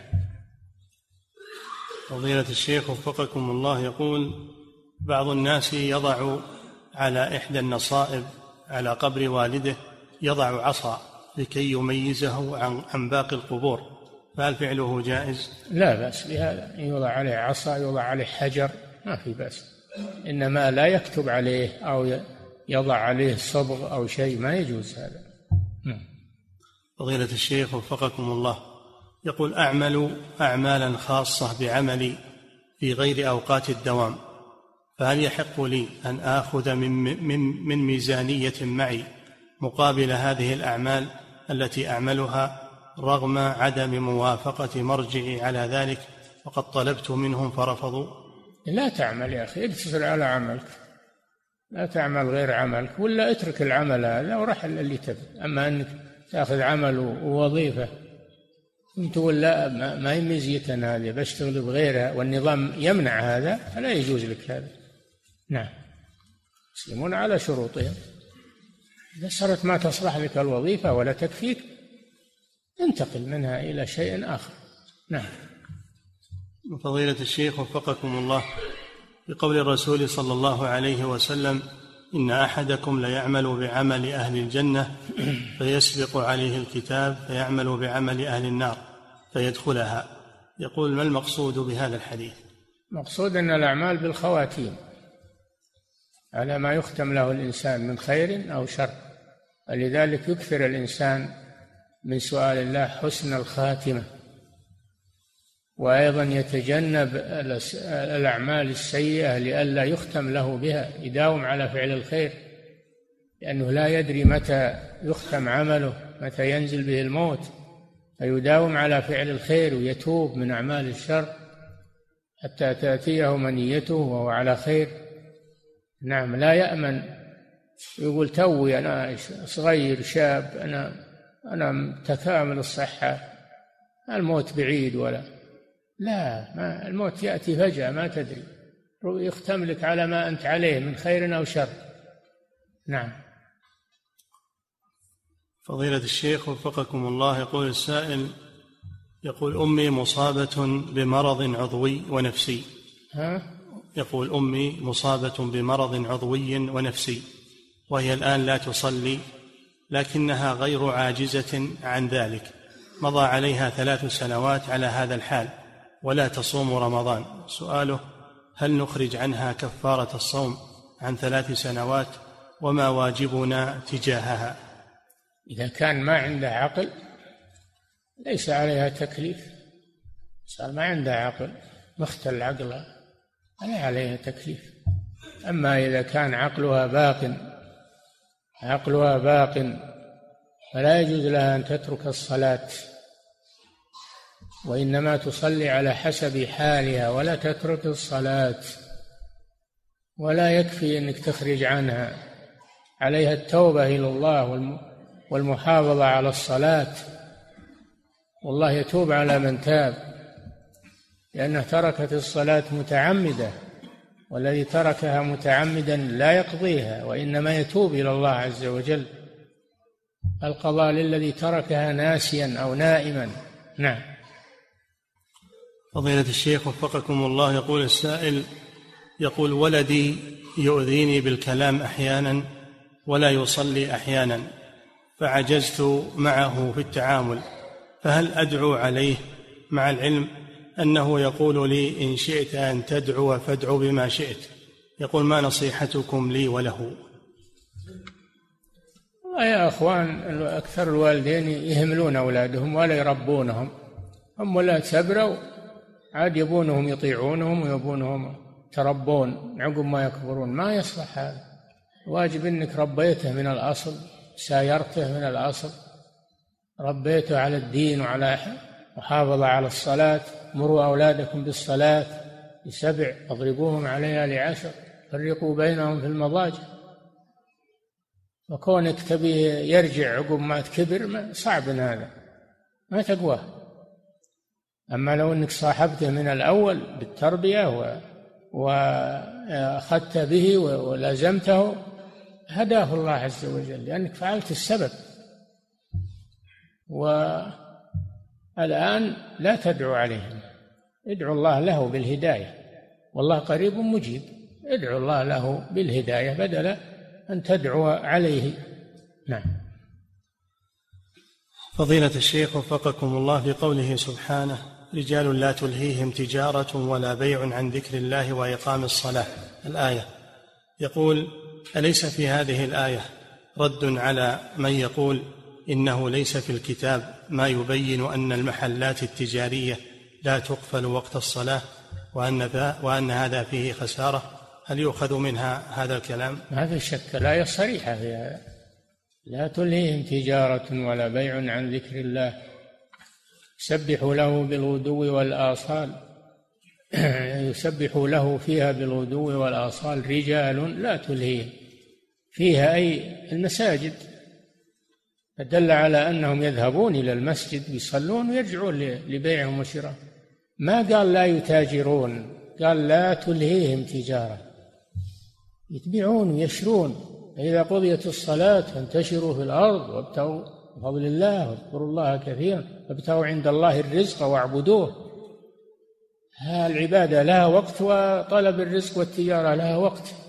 فضيلة الشيخ وفقكم الله، يقول بعض الناس يضع على إحدى النصائب على قبر والده يضع عصا لكي يميزه عن باقي القبور، فهل فعله جائز؟ لا بأس بهذا، يوضع عليه عصا، يوضع عليه حجر، ما في بأس. إنما لا يكتب عليه أو يضع عليه صبغ أو شيء، ما يجوز هذا. فضيلة الشيخ وفقكم الله، يقول أعمل أعمالا خاصة بعملي في غير أوقات الدوام، فهل يحق لي أن آخذ من ميزانية معي مقابل هذه الأعمال التي أعملها رغم عدم موافقة مرجعي على ذلك، وقد طلبت منهم فرفضوا؟ لا تعمل يا أخي، اقتصر على عملك، لا تعمل غير عملك، ولا اترك العمل هذا ورحل اللي تبي. أما أنك تأخذ عمل ووظيفة تقول لا ما هي ميزيتنا هذه، بشتغل بغيرها والنظام يمنع هذا، فلا يجوز لك هذا. نعم. يسلمون على شروطهم. إذا صارت ما تصلح لك الوظيفة ولا تكفيك انتقل منها إلى شيء آخر. نعم. فضيلة الشيخ وفقكم الله، بقول الرسول صلى الله عليه وسلم إن أحدكم ليعمل بعمل أهل الجنة فيسبق عليه الكتاب فيعمل بعمل أهل النار فيدخلها، يقول ما المقصود بهذا الحديث؟ مقصود أن الأعمال بالخواتيم، على ما يختم له الإنسان من خير أو شر، ولذلك يكثر الإنسان من سؤال الله حسن الخاتمة، وأيضا يتجنب الأعمال السيئة لئلا يختم له بها، يداوم على فعل الخير، لأنه لا يدري متى يختم عمله، متى ينزل به الموت، فيداوم على فعل الخير ويتوب من أعمال الشر حتى تأتيه منيته وهو على خير. نعم. لا يأمن يقول توي أنا صغير شاب، أنا متكامل الصحة، الموت بعيد، لا، ما الموت يأتي فجأة ما تدري، يختم لك على ما أنت عليه من خير أو شر. نعم. فضيلة الشيخ وفقكم الله، يقول السائل يقول أمي مصابة بمرض عضوي ونفسي. يقول أمي مصابة بمرض عضوي ونفسي، وهي الآن لا تصلي، لكنها غير عاجزة عن ذلك. مضى عليها 3 سنوات على هذا الحال ولا تصوم رمضان. سؤاله: هل نخرج عنها كفارة الصوم عن 3 سنوات؟ وما واجبنا تجاهها؟ إذا كان ما عنده عقل ليس عليها تكليف. صار ما عنده عقل، مختل عقلها، لا عليها تكليف. أما إذا كان عقلها باق فلا يجوز لها أن تترك الصلاة، وإنما تصلي على حسب حالها ولا تترك الصلاة. ولا يكفي أنك تخرج عنها، عليها التوبة إلى الله والمحافظة على الصلاة، والله يتوب على من تاب، لأنها تركت الصلاة متعمدة، والذي تركها متعمدا لا يقضيها وإنما يتوب إلى الله عز وجل. القضاء للذي تركها ناسيا أو نائما. نعم. فضيلة الشيخ وفقكم الله، يقول السائل: يقول ولدي يؤذيني بالكلام أحيانا ولا يصلي أحيانا، فعجزت معه في التعامل، فهل أدعو عليه مع العلم أنه يقول لي إن شئت أن تدعو فادعو بما شئت؟ يقول: ما نصيحتكم لي وله؟ يا أخوان، أكثر الوالدين يهملون أولادهم ولا يربونهم. هم ولا تبروا عاد يبونهم يطيعونهم ويبونهم تربون عقب ما يكبرون. ما يصلح هذا. واجب أنك ربيته من الأصل، سايرته من الأصل، ربيته على الدين وعلى محافظة على الصلاة. مروا أولادكم بالصلاة ل7، اضربوهم عليها ل10، فرقوا بينهم في المضاجع. وكونك تبيه يرجع عقب ما تكبر صعب هذا، ما تقواه. أما لو أنك صاحبته من الأول بالتربية وأخذت به ولازمته، هداه الله عز وجل، لأنك فعلت السبب. والآن لا تدعو عليهم، ادعو الله له بالهداية، والله قريب مجيب. ادعو الله له بالهداية بدل أن تدعو عليه. نعم. فضيلة الشيخ وفقكم الله، في قوله سبحانه: رجال لا تلهيهم تجارة ولا بيع عن ذكر الله وإقام الصلاة، الآية، يقول: أليس في هذه الآية رد على من يقول إنه ليس في الكتاب ما يبين أن المحلات التجارية لا تقفل وقت الصلاة وأن هذا فيه خسارة؟ هل يؤخذ منها هذا الكلام؟ ما في شك، الآية صريحة في هذا: لا تلهيهم تجارة ولا بيع عن ذكر الله يسبحوا له بالغدو والآصال. يسبحوا له فيها بالغدو والآصال رجال لا تلهيهم، فيها أي المساجد، فدل على أنهم يذهبون إلى المسجد يصلون ويرجعون لبيعهم وشراء. ما قال لا يتاجرون، قال لا تلهيهم تجارة، يتبعون ويشرون. إذا قضيت الصلاة فانتشروا في الأرض وابتغوا بفضل الله واذكروا الله كثيرا وابتغوا عند الله الرزق واعبدوه. العبادة لها وقت، وطلب الرزق والتجارة لها وقت.